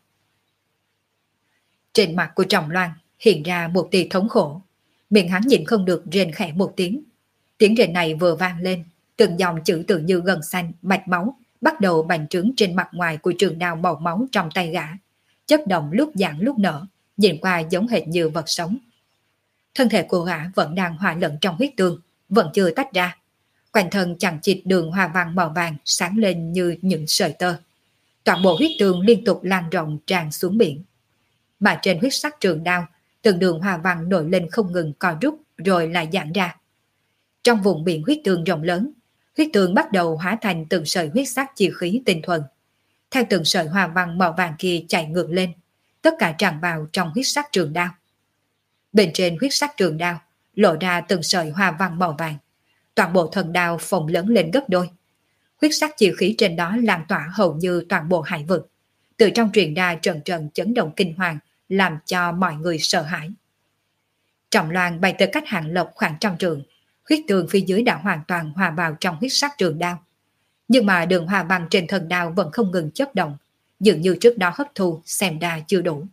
Trên mặt của Trọng Loan hiện ra một tia thống khổ, miệng hắn nhịn không được rên khẽ một tiếng. Tiếng rên này vừa vang lên, từng dòng chữ tự như gân xanh, mạch máu bắt đầu bành trướng trên mặt ngoài của trường đao màu máu trong tay gã, chất động lúc giãn lúc nở, nhìn qua giống hệt như vật sống. Thân thể của gã vẫn đang hòa lẫn trong huyết tương, vẫn chưa tách ra. Quanh thân chằng chịt đường hoa văn màu vàng sáng lên như những sợi tơ. Toàn bộ huyết tương liên tục lan rộng tràn xuống biển. Mà trên huyết sắc trường đao, từng đường hoa văn nổi lên không ngừng co rút rồi lại giãn ra. Trong vùng biển huyết tương rộng lớn, huyết tương bắt đầu hóa thành từng sợi huyết sắc chi khí tinh thuần. Theo từng sợi hoa văn màu vàng kia chạy ngược lên, tất cả tràn vào trong huyết sắc trường đao. Bên trên huyết sắc trường đao lộ ra từng sợi hoa văn màu vàng, toàn bộ thần đao phồng lớn lên gấp đôi. Huyết sắc chi khí trên đó lan tỏa hầu như toàn bộ hải vực, từ trong truyền ra trận trận chấn động kinh hoàng, làm cho mọi người sợ hãi. Trọng loan bay tới cách Hàng Lập khoảng trăm trượng, huyết tường phía dưới đã hoàn toàn hòa vào trong huyết sắc trường đao. Nhưng mà đường hoa văn trên thần đao vẫn không ngừng chớp động, dường như trước đó hấp thu xem ra chưa đủ.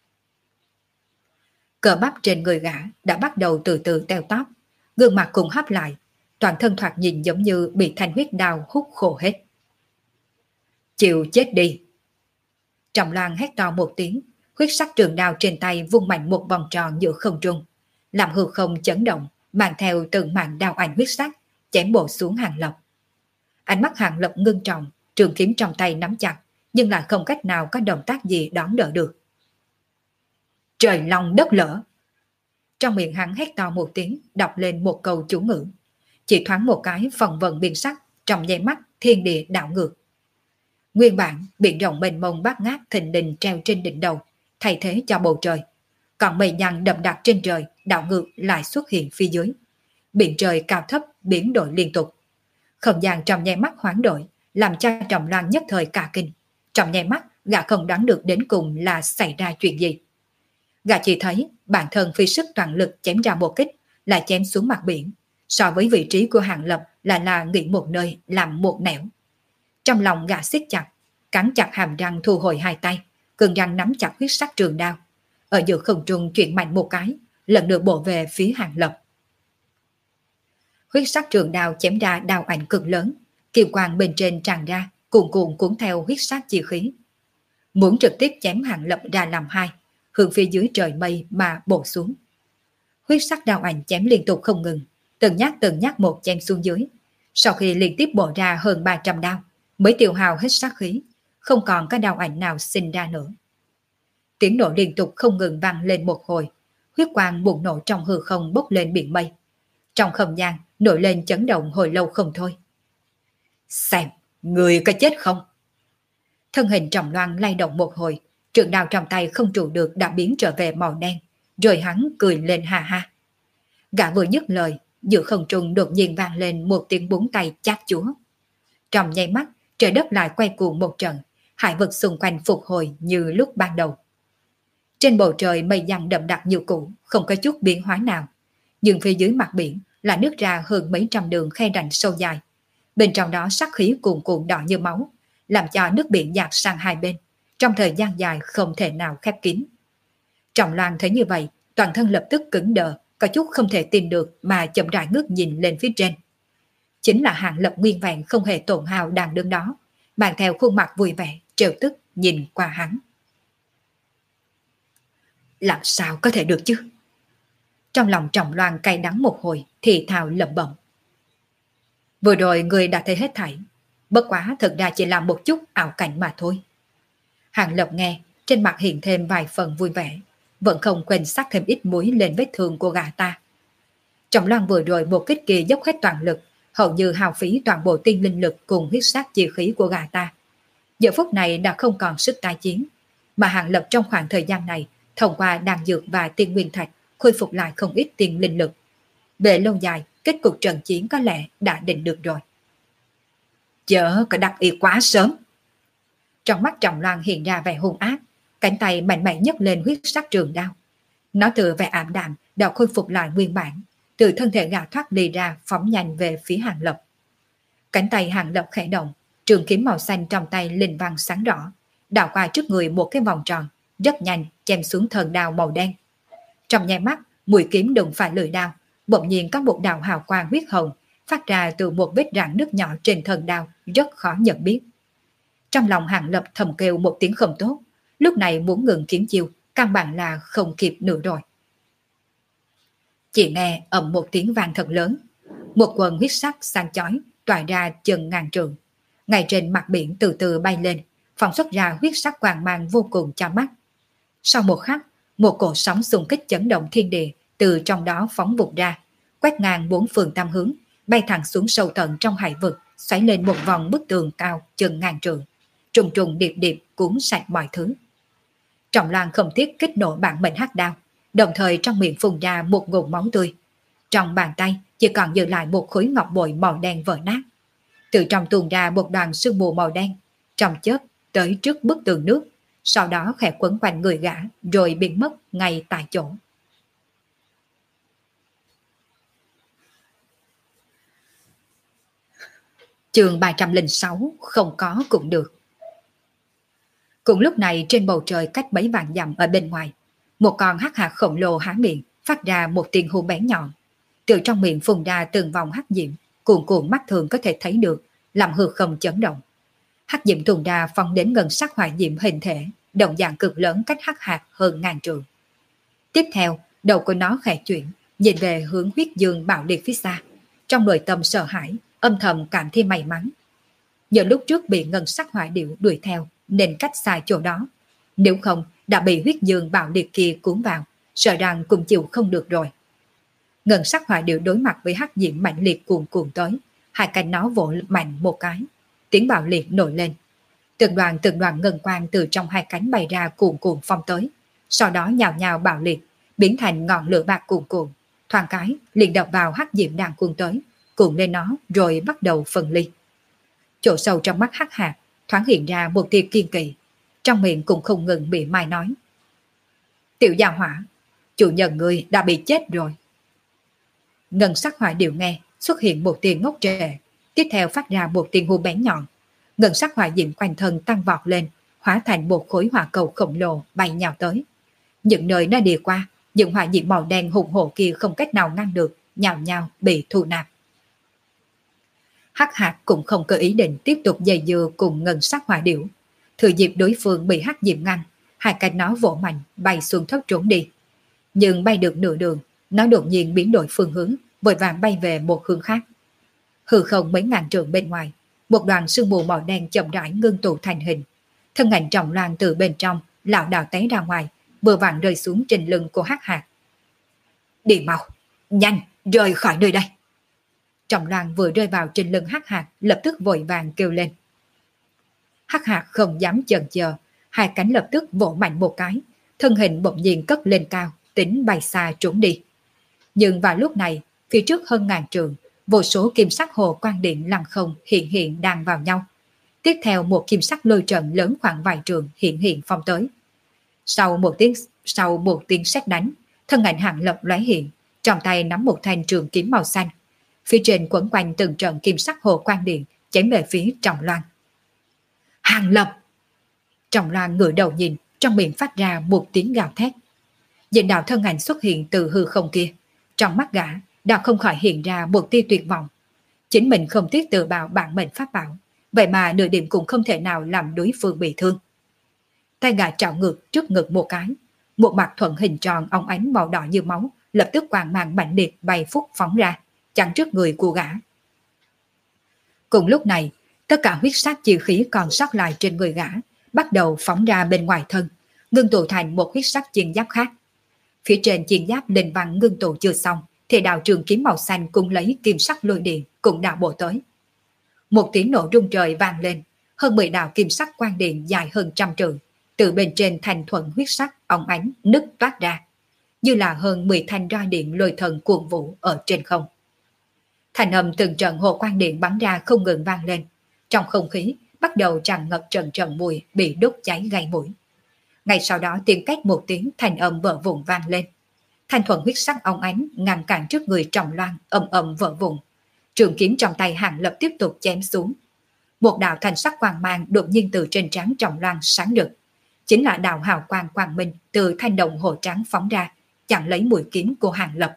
Cờ bắp trên người gã đã bắt đầu từ từ teo tóp, gương mặt cũng hấp lại, toàn thân thoạt nhìn giống như bị thanh huyết đao hút khô hết. Chịu chết đi! Trọng loan hét to một tiếng, huyết sắc trường đao trên tay vung mạnh một vòng tròn giữa không trung, làm hư không chấn động, mang theo từng màn đao ảnh huyết sắc, chém bổ xuống Hàng Lập. Ánh mắt Hàng Lập ngưng trọng, trường kiếm trong tay nắm chặt, nhưng lại không cách nào có động tác gì đón đỡ được. Trời long đất lở! Trong miệng hắn hét to một tiếng, đọc lên một câu chú ngữ. Chỉ thoáng một cái phần vận biên sắc, trong nháy mắt thiên địa đảo ngược. Nguyên bản biển rộng mênh mông bát ngát thình lình treo trên đỉnh đầu, thay thế cho bầu trời. Còn mây nhăn đậm đặc trên trời đảo ngược lại xuất hiện phía dưới. Biển trời cao thấp biến đổi liên tục. Không gian trong nháy mắt hoán đổi, làm cho Trọng Loan nhất thời cả kinh. Trong nháy mắt, gã không đoán được đến cùng là xảy ra chuyện gì. Gã chỉ thấy bản thân phi sức toàn lực chém ra một kích, lại chém xuống mặt biển. So với vị trí của Hàng Lập là là nghỉ một nơi làm một nẻo. Trong lòng gã siết chặt, cắn chặt hàm răng thu hồi hai tay, cường răng nắm chặt huyết sắc trường đao. Ở giữa không trung chuyển mạnh một cái, lần nữa bổ về phía Hàng Lập. Huyết sắc trường đao chém ra đao ảnh cực lớn, kiều quang bên trên tràn ra, cuồn cuộn cuốn theo huyết sắc chi khí. Muốn trực tiếp chém Hàng Lập ra làm hai, hướng phía dưới trời mây mà bổ xuống. Huyết sắc đao ảnh chém liên tục không ngừng, từng nhát từng nhát một chém xuống dưới. Sau khi liên tiếp bổ ra hơn ba trăm đao, mới tiêu hao hết sát khí, không còn cái đao ảnh nào sinh ra nữa. Tiếng nổ liên tục không ngừng vang lên một hồi, huyết quang bùng nổ trong hư không bốc lên biển mây. Trong không gian nổi lên chấn động hồi lâu không thôi. Xem, người có chết không? Thân hình Trọng Loan lay động một hồi, trường đao trong tay không trụ được đã biến trở về màu đen, rồi hắn cười lên ha ha. Gã vừa dứt lời, giữa không trung đột nhiên vang lên một tiếng búng tay chát chúa. Trong nháy mắt, trời đất lại quay cuồng một trận, hải vực xung quanh phục hồi như lúc ban đầu. Trên bầu trời mây giăng đậm đặc như cũ, không có chút biến hóa nào. Nhưng phía dưới mặt biển là nước ra hơn mấy trăm đường khe rãnh sâu dài. Bên trong đó sắc khí cuồn cuộn đỏ như máu, làm cho nước biển dạt sang hai bên, trong thời gian dài không thể nào khép kín. Trọng Loan thấy như vậy, toàn thân lập tức cứng đờ, có chút không thể tin được mà chậm rãi ngước nhìn lên phía trên. Chính là Hàng Lập nguyên vẹn không hề tổn hao đang đứng đó, mang theo khuôn mặt vui vẻ, trêu tức nhìn qua hắn. Làm sao có thể được chứ? Trong lòng Trọng Loan cay đắng một hồi thì thào lẩm bẩm. Vừa rồi người đã thấy hết thảy, bất quá thực ra chỉ là một chút ảo cảnh mà thôi. Hàng Lập nghe, trên mặt hiện thêm vài phần vui vẻ, vẫn không quên sắc thêm ít muối lên vết thương của gã ta. Trọng Loan vừa rồi một kích kia dốc hết toàn lực, hầu như hao phí toàn bộ tiên linh lực cùng huyết sắc chi khí của gã ta. Giờ phút này đã không còn sức tái chiến, mà Hàng Lập trong khoảng thời gian này thông qua đan dược và tiên nguyên thạch khôi phục lại không ít tiên linh lực. Về lâu dài, kết cục trận chiến có lẽ đã định được rồi. Chớ có đắc ý quá sớm. Trong mắt Trọng Loan hiện ra vẻ hung ác, cánh tay mạnh mẽ nhấc lên huyết sắc trường đao. Nó từ vẻ ảm đạm đã khôi phục lại nguyên bản, từ thân thể gã thoát đi ra phóng nhanh về phía Hàng Lập. Cánh tay Hàng Lập khẽ động, trường kiếm màu xanh trong tay linh vang sáng rõ, đảo qua trước người một cái vòng tròn, rất nhanh chém xuống thần đao màu đen. Trong nháy mắt, mũi kiếm đụng phải lưỡi đao, bỗng nhiên có một đạo hào quang huyết hồng phát ra từ một vết rạn nước nhỏ trên thần đao, rất khó nhận biết. Trong lòng Hàng Lập thầm kêu một tiếng không tốt, lúc này muốn ngừng kiếm chiêu, căn bản là không kịp nữa rồi. Chỉ nghe ầm một tiếng vang thật lớn, một quần huyết sắc sáng chói tỏa ra chừng ngàn trượng, ngay trên mặt biển từ từ bay lên, phóng xuất ra huyết sắc quang mang vô cùng cho mắt. Sau một khắc, một cổ sóng xung kích chấn động thiên địa từ trong đó phóng vụt ra, quét ngang bốn phương tam hướng, bay thẳng xuống sâu tận trong hải vực, xoáy lên một vòng bức tường cao chừng ngàn trượng, trùng trùng điệp điệp cuốn sạch mọi thứ. Trọng Loan không tiếc kích nổ bản mệnh hắc đao, đồng thời trong miệng phun ra một ngụm máu tươi. Trong bàn tay chỉ còn giữ lại một khối ngọc bội màu đen vỡ nát. Từ trong tuôn ra một đoàn sương mù màu đen, trong chớp tới trước bức tường nước, sau đó khẽ quấn quanh người gã rồi biến mất ngay tại chỗ. Chương ba trăm lẻ sáu không có cũng được. Cùng lúc này trên bầu trời cách mấy vạn dặm ở bên ngoài, một con hắc hạt khổng lồ há miệng phát ra một tiếng hú bén nhọn. Từ trong miệng phun ra từng vòng hắc diệm, cuồn cuộn mắt thường có thể thấy được, làm hư không chấn động. Hắc diệm tuôn ra phóng đến gần sắc hỏa diệm hình thể, động dạng cực lớn cách hắc hạt hơn ngàn trượng. Tiếp theo, đầu của nó khẽ chuyển, nhìn về hướng huyết dương bạo liệt phía xa. Trong nội tâm sợ hãi, âm thầm cảm thấy may mắn. Nhờ lúc trước bị ngân sắc hỏa điệu đuổi theo nên cách xa chỗ đó. Nếu không đã bị huyết dương bạo liệt kia cuốn vào, sợ rằng cũng chịu không được rồi. Ngân sắc hỏa điệu đối mặt với hắc diệm mạnh liệt cuồn cuộn tới, hai cánh nó vỗ mạnh một cái, tiếng bạo liệt nổi lên. Từng đoàn từng đoàn ngân quang từ trong hai cánh bay ra cuồn cuộn phong tới, sau đó nhào nhào bạo liệt, biến thành ngọn lửa bạc cuồn cuộn, thoáng cái liền đập vào hắc diệm đang cuốn tới, cuộn lên nó rồi bắt đầu phân ly. Chỗ sâu trong mắt hắc hạt thoáng hiện ra một tia kiên kỳ, trong miệng cũng không ngừng bị mai nói: "Tiểu gia hỏa, chủ nhân người đã bị chết rồi." Ngân sắc hỏa điệu nghe xuất hiện một tiếng ngốc trệ, tiếp theo phát ra một tiếng hú bén nhọn. Ngân sắc hỏa diệm quanh thân tăng vọt lên, hóa thành một khối hỏa cầu khổng lồ bay nhào tới. Những nơi nó đi qua, những hỏa diệm màu đen hùng hổ kia không cách nào ngăn được, nhào nhào bị thu nạp. Hắc hạt cũng không có ý định tiếp tục dây dưa cùng ngân sắc hỏa điểu. Thừa dịp đối phương bị hắc diệm ngăn, hai cánh nó vỗ mạnh bay xuống thấp trốn đi. Nhưng bay được nửa đường, nó đột nhiên biến đổi phương hướng, vội vàng bay về một hướng khác. Hư không mấy ngàn trượng bên ngoài, một đoàn sương mù màu đen chậm rãi ngưng tụ thành hình. Thân ảnh trọng loan từ bên trong lảo đảo té ra ngoài, vừa vặn rơi xuống trên lưng của hắc hạt. "Đi mau, nhanh, rời khỏi nơi đây!" Trọng loan vừa rơi vào trên lưng hắc hạt, lập tức vội vàng kêu lên. Hắc hạt không dám chần chờ, hai cánh lập tức vỗ mạnh một cái, thân hình bỗng nhiên cất lên cao, tính bay xa trốn đi. Nhưng vào lúc này, phía trước hơn ngàn trượng, vô số kim sắc hồ quang điện lăng không hiện hiện đang vào nhau. Tiếp theo một kim sắc lôi trận lớn khoảng vài trường hiện hiện phong tới. Sau một tiếng sau một tiếng sét đánh, thân ảnh Hàng Lập lóe hiện, trong tay nắm một thanh trường kiếm màu xanh. Phía trên quấn quanh từng trận kim sắc hồ quang điện chém về phía Trọng Loan. "Hàng Lập!" Trọng Loan ngửa đầu nhìn, trong miệng phát ra một tiếng gào thét. Nhìn đạo thân ảnh xuất hiện từ hư không kia, trong mắt gã đã không khỏi hiện ra một tia tuyệt vọng. Chính mình không tiếc tự bào bản mệnh pháp bảo, vậy mà nửa điểm cũng không thể nào làm đối phương bị thương. Tay gã trảo ngược trước ngực một cái, một mặt thuận hình tròn óng ánh màu đỏ như máu lập tức quang mang mạnh liệt bay phúc phóng ra, chặn trước người của gã. Cùng lúc này, tất cả huyết sắc chi khí còn sót lại trên người gã bắt đầu phóng ra bên ngoài thân, ngưng tụ thành một huyết sắc chiến giáp khác. Phía trên chiến giáp linh văn ngưng tụ chưa xong, thì đạo trường kiếm màu xanh cùng lấy kim sắc lôi điện cũng đã bổ tới. Một tiếng nổ rung trời vang lên, hơn mười đạo kim sắc quang điện dài hơn trăm trượng, từ bên trên thành thuận huyết sắc óng ánh nứt toát ra, như là hơn mười thanh roi điện lôi thần cuồng vũ ở trên không. Thành âm từng trận hồ quang điện bắn ra không ngừng vang lên, trong không khí bắt đầu tràn ngập trận trận mùi bị đốt cháy gây mũi. Ngay sau đó tiếng két một tiếng thành âm vỡ vụn vang lên. Thanh thuần huyết sắc óng ánh ngăn cản trước người Trọng Loan ầm ầm vỡ vụn. Trường kiếm trong tay Hàng Lập tiếp tục chém xuống. Một đạo thanh sắc quang mang đột nhiên từ trên trán Trọng Loan sáng rực. Chính là đạo hào quang quang minh từ thanh đồng hồ trắng phóng ra, chặn lấy mũi kiếm của Hàng Lập.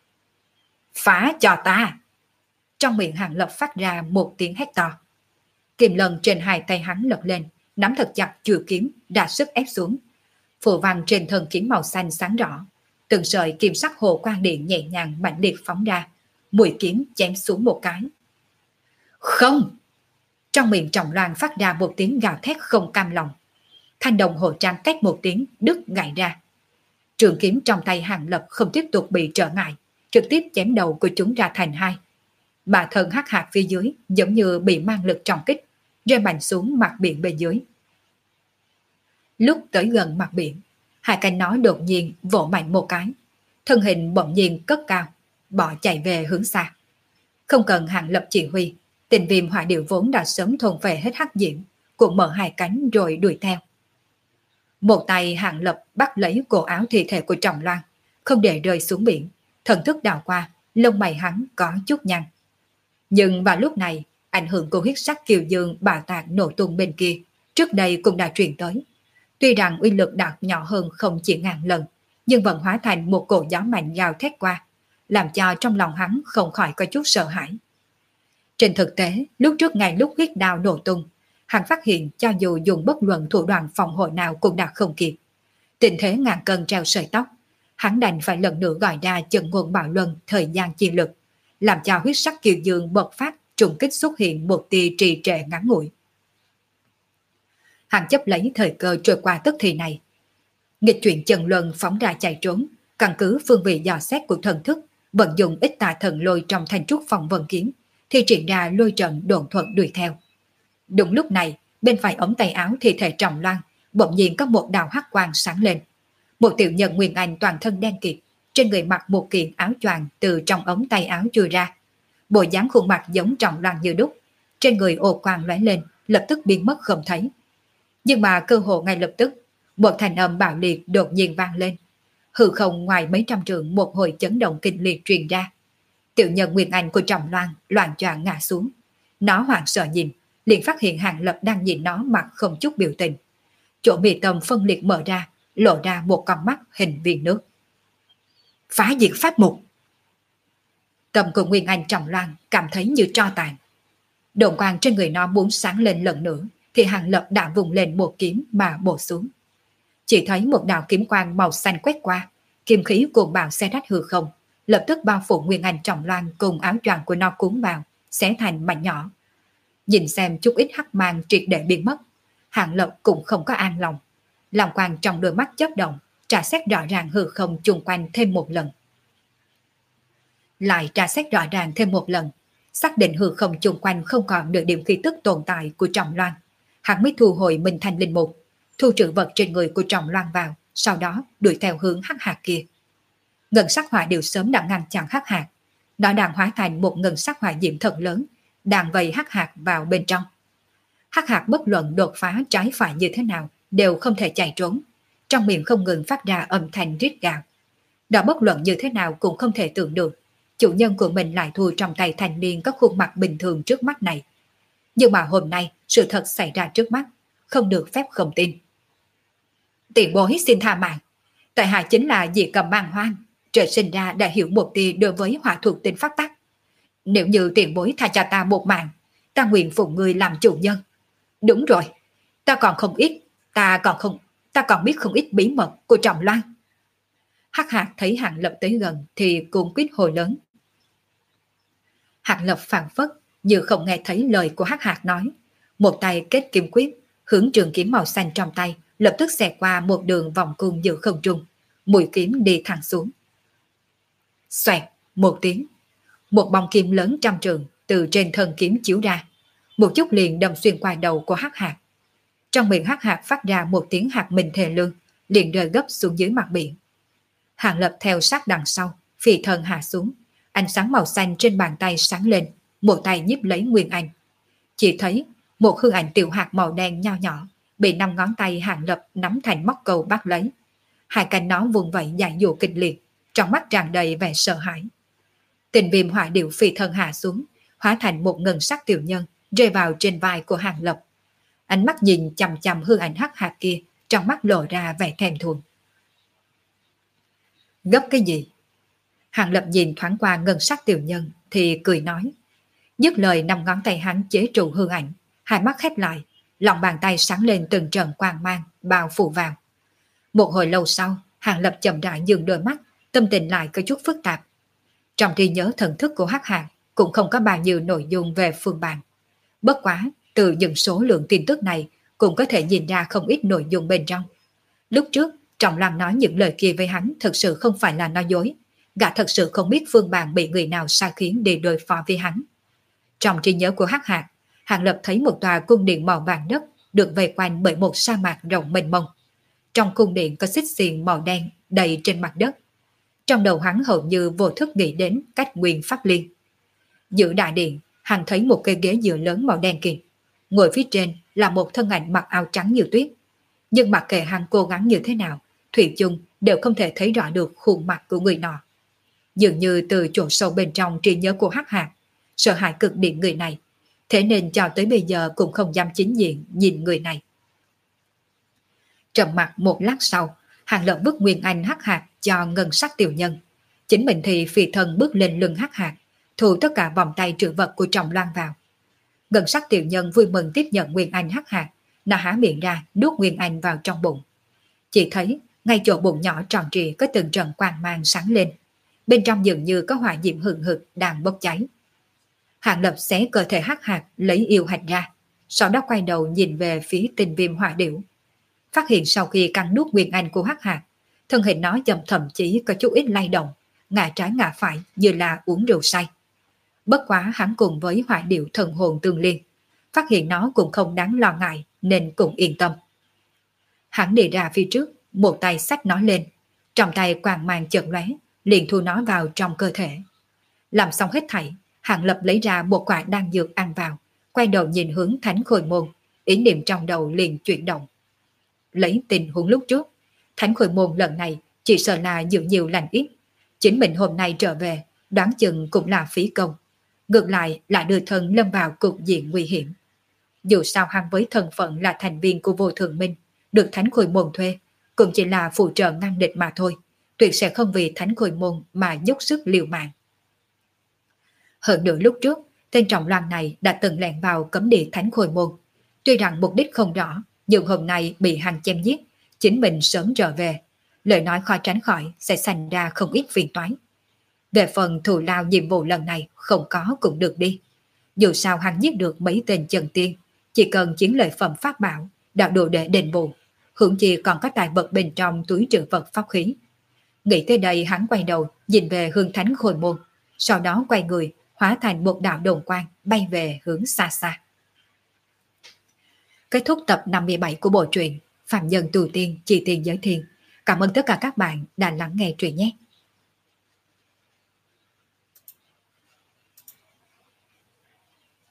"Phá cho ta!" Trong miệng Hàng Lập phát ra một tiếng hét to. Kim lần trên hai tay hắn lật lên, nắm thật chặt chuôi kiếm, đã sức ép xuống. Phù văn trên thân kiếm màu xanh sáng rõ, từng sợi kim sắc hồ quang điện nhẹ nhàng mạnh liệt phóng ra, mũi kiếm chém xuống một cái. "Không!" Trong miệng Trọng Loan phát ra một tiếng gào thét không cam lòng. Thanh đồng hồ trang cách một tiếng đứt gãy ra. Trường kiếm trong tay Hàng Lập không tiếp tục bị trở ngại, trực tiếp chém đầu của chúng ra thành hai. Bà thân hắc hạt phía dưới giống như bị mang lực trọng kích, rơi mạnh xuống mặt biển bên dưới. Lúc tới gần mặt biển, Hai cánh nó đột nhiên vỗ mạnh một cái, thân hình bỗng nhiên cất cao, bỏ chạy về hướng xa. Không cần Hàng Lập chỉ huy, Tình Viêm hỏa điệu vốn đã sớm thôn về hết hắc diễm, cũng mở hai cánh rồi đuổi theo. Một tay Hàng Lập bắt lấy cổ áo thi thể của Trọng Loan, không để rơi xuống biển, thần thức đào qua, lông mày hắn có chút nhăn. Nhưng vào lúc này, ảnh hưởng của huyết sắc kiều dương bạo tạc nổ tung bên kia, trước đây cũng đã truyền tới. Tuy rằng uy lực đạt nhỏ hơn không chỉ ngàn lần, nhưng vẫn hóa thành một cổ gió mạnh gào thét qua, làm cho trong lòng hắn không khỏi có chút sợ hãi. Trên thực tế, lúc trước ngày lúc huyết đao nổ tung, hắn phát hiện cho dù dùng bất luận thủ đoạn phòng hộ nào cũng đã không kịp. Tình thế ngàn cân treo sợi tóc, hắn đành phải lần nữa gọi ra chân nguồn bạo luân thời gian chi lực, làm cho huyết sắc kiều dương bộc phát trùng kích xuất hiện một tia trì trệ ngắn ngủi. Hắn chấp lấy thời cơ trôi qua tức thì này, nghịch chuyển chân luân phóng ra chạy trốn, căn cứ phương vị dò xét của thần thức, vận dụng ít tà thần lôi trong thanh trúc phòng vân kiếm, thì triển ra lôi trận đồn thuật đuổi theo. Đúng lúc này, bên phải ống tay áo thi thể Trọng Loan bỗng nhiên có một đạo hắc quang sáng lên. Một tiểu nhân Nguyên Anh toàn thân đen kịt, trên người mặc một kiện áo choàng từ trong ống tay áo chui ra. Bộ dáng khuôn mặt giống Trọng Loan như đúc, trên người ô quang lóe lên, lập tức biến mất không thấy. Nhưng mà cơ hồ ngay lập tức, một thanh âm bạo liệt đột nhiên vang lên. Hư không ngoài mấy trăm trượng một hồi chấn động kinh liệt truyền ra. Tiểu nhân Nguyên Anh của Trọng Loan loạn choạng ngã xuống. Nó hoảng sợ nhìn, liền phát hiện Hàng Lập đang nhìn nó mặt không chút biểu tình. Chỗ mi tâm phân liệt mở ra, lộ ra một con mắt hình viên nước. Phá diệt pháp mục. Tâm của Nguyên Anh Trọng Loan cảm thấy như tro tàn. Đồn quang trên người nó muốn sáng lên lần nữa, thì Hàng Lập đã vùng lên một kiếm mà bổ xuống. Chỉ thấy một đạo kiếm quang màu xanh quét qua, kim khí cuồng bạo xé rách hư không, lập tức bao phủ Nguyên Anh Trọng Loan cùng áo choàng của nó cuốn vào, xé thành mảnh nhỏ. Nhìn xem chút ít hắc mang triệt để biến mất, Hàng Lập cũng không có an lòng. Lòng quang trong đôi mắt chớp động, tra xét rõ ràng hư không chung quanh thêm một lần. Lại tra xét rõ ràng thêm một lần, xác định hư không chung quanh không còn được điểm khí tức tồn tại của Trọng Loan. Hắn mới thu hồi mình thành linh mục, thu trữ vật trên người của Trọng Loan vào, sau đó đuổi theo hướng hắc hạt kia. Ngân sắc hỏa đều sớm đã ngăn chặn hắc hạt, nó đang hóa thành một ngân sắc hỏa diễm thật lớn, đang vây hắc hạt vào bên trong. Hắc hạt bất luận đột phá trái phải như thế nào đều không thể chạy trốn, trong miệng không ngừng phát ra âm thanh rít gào. Đó bất luận như thế nào cũng không thể tưởng được, chủ nhân của mình lại thua trong tay thanh niên có khuôn mặt bình thường trước mắt này. Nhưng mà hôm nay sự thật xảy ra trước mắt, không được phép không tin. Tiền bối xin tha mạng, tại hạ chính là dị cầm mang hoang, trời sinh ra đã hiểu một tia đối với hỏa thuộc tính phát tắc. Nếu như tiền bối tha cho ta một mạng, ta nguyện phụng người làm chủ nhân. Đúng rồi, ta còn không ít, ta còn không, ta còn biết không ít bí mật của Trọng Loan. Hắc hạt thấy Hàng Lập tới gần thì cũng quyết hồi lớn. Hàng Lập phản phất như không nghe thấy lời của hắc hạt nói, một tay kết kim quyết, hướng trường kiếm màu xanh trong tay lập tức xẹt qua một đường vòng cung giữa không trung, mũi kiếm đi thẳng xuống. Xoẹt một tiếng, một bóng kiếm lớn trăm trường từ trên thân kiếm chiếu ra, một chút liền đâm xuyên qua đầu của hắc hạt. Trong miệng hắc hạt phát ra một tiếng hạt mình thề lương, liền rơi gấp xuống dưới mặt biển. Hàng Lập theo sát đằng sau, phi thân hạ xuống, ánh sáng màu xanh trên bàn tay sáng lên, một tay nhíp lấy Nguyên Anh. Chỉ thấy một hư ảnh tiểu hạt màu đen nho nhỏ bị năm ngón tay Hàng Lập nắm thành móc câu bắt lấy. Hai cánh nó vùng vẫy giải dụ kịch liệt, trong mắt tràn đầy vẻ sợ hãi. Tình Viêm hỏa điệu phi thân hạ xuống, hóa thành một ngân sắc tiểu nhân rơi vào trên vai của Hàng Lập. Ánh mắt nhìn chằm chằm hư ảnh hắc hạt kia, trong mắt lộ ra vẻ thèm thuồng. Gấp cái gì? Hàng Lập nhìn thoáng qua ngân sắc tiểu nhân thì cười nói. Dứt lời năm ngón tay hắn chế trụ hư ảnh, hai mắt khép lại, lòng bàn tay sáng lên từng trận quang mang, bao phủ vào. Một hồi lâu sau, Hàng Lập chậm rãi dừng đôi mắt, tâm tình lại có chút phức tạp. Trong trí nhớ thần thức của hắc hạt cũng không có bao nhiêu nội dung về phương bàn. Bất quá, từ những số lượng tin tức này cũng có thể nhìn ra không ít nội dung bên trong. Lúc trước, Trọng Loan nói những lời kia với hắn thực sự không phải là nói dối. Gã thật sự không biết phương bàn bị người nào sai khiến để đối phó với hắn. Trong trí nhớ của hắc hạt, Hàng Lập thấy một tòa cung điện màu vàng đất được vây quanh bởi một sa mạc rộng mênh mông. trong cung điện có xích xiềng màu đen đầy trên mặt đất. Trong đầu hắn hầu như vô thức nghĩ đến cách nguyên pháp liên. Giữa đại điện, hắn thấy một cây ghế dựa lớn màu đen kịt. Ngồi phía trên là một thân ảnh mặc áo trắng như tuyết. Nhưng mặc kệ hắn cố gắng như thế nào, thủy chung đều không thể thấy rõ được khuôn mặt của người nọ. Dường như từ chỗ sâu bên trong trí nhớ của Hắc Hạc, sợ hãi cực điểm người này, thế nên cho tới bây giờ cũng không dám chính diện nhìn người này. Trầm mặt một lát sau, Hàng Lập vứt Nguyên Anh Hắc Hạc cho ngân sắc tiểu nhân. Chính mình thì phi thân bước lên lưng Hắc Hạc, thu tất cả vòng tay trữ vật của Trọng Loan vào. Ngân sắc tiểu nhân vui mừng tiếp nhận Nguyên Anh Hắc Hạc, nó há miệng ra nuốt Nguyên Anh vào trong bụng. Chỉ thấy ngay chỗ bụng nhỏ tròn trịa có từng trận quang mang sáng lên, bên trong dường như có hỏa diễm hừng hực đang bốc cháy. Hàng Lập xé cơ thể Hắc Hạc lấy yêu hạch ra, sau đó quay đầu nhìn về phía Tinh Viêm Hỏa Điểu. Phát hiện sau khi cắn nuốt Nguyên Anh của Hắc Hạc, thân hình nó chậm thậm chí có chút ít lay động, ngả trái ngả phải như là uống rượu say. Bất quá hắn cùng với Hỏa Điểu thần hồn tương liên, phát hiện nó cũng không đáng lo ngại nên cũng yên tâm. Hắn đi ra phía trước, một tay xách nó lên, trong tay quang mang chợt lóe, liền thu nó vào trong cơ thể. Làm xong hết thảy, Hàng Lập lấy ra một quả đan dược ăn vào, quay đầu nhìn hướng Thánh Khôi Môn, ý niệm trong đầu liền chuyển động. Lấy tình huống lúc trước, Thánh Khôi Môn lần này chỉ sợ là dưỡng nhiều lành ít. Chính mình hôm nay trở về, đoán chừng cũng là phí công. Ngược lại lại đưa thân lâm vào cục diện nguy hiểm. Dù sao hắn với thân phận là thành viên của Vô Thượng Minh, được Thánh Khôi Môn thuê, cũng chỉ là phụ trợ ngăn địch mà thôi, tuyệt sẽ không vì Thánh Khôi Môn mà dốc sức liều mạng. Hơn nữa lúc trước, tên Trọng Loan này đã từng lẻn vào cấm địa Thánh Khôi Môn. Tuy rằng mục đích không rõ, nhưng hôm nay bị hắn chém giết, chính mình sớm trở về, lời nói khó tránh khỏi sẽ sanh ra không ít phiền toái. Về phần thù lao nhiệm vụ lần này không có cũng được đi. Dù sao hắn giết được mấy tên chân tiên, chỉ cần chiến lợi phẩm pháp bảo, đạo đồ để đền bù, hưởng chi còn có tài vật bên trong túi trữ vật pháp khí. Nghĩ tới đây hắn quay đầu nhìn về hướng Thánh Khôi Môn, sau đó quay người hóa thành một đạo đồn quang bay về hướng xa xa. Kết thúc tập năm mươi bảy của bộ truyện Phạm Nhân Tu Tiên Chi Tiên Giới Thiên. Cảm ơn tất cả các bạn đã lắng nghe truyện nhé.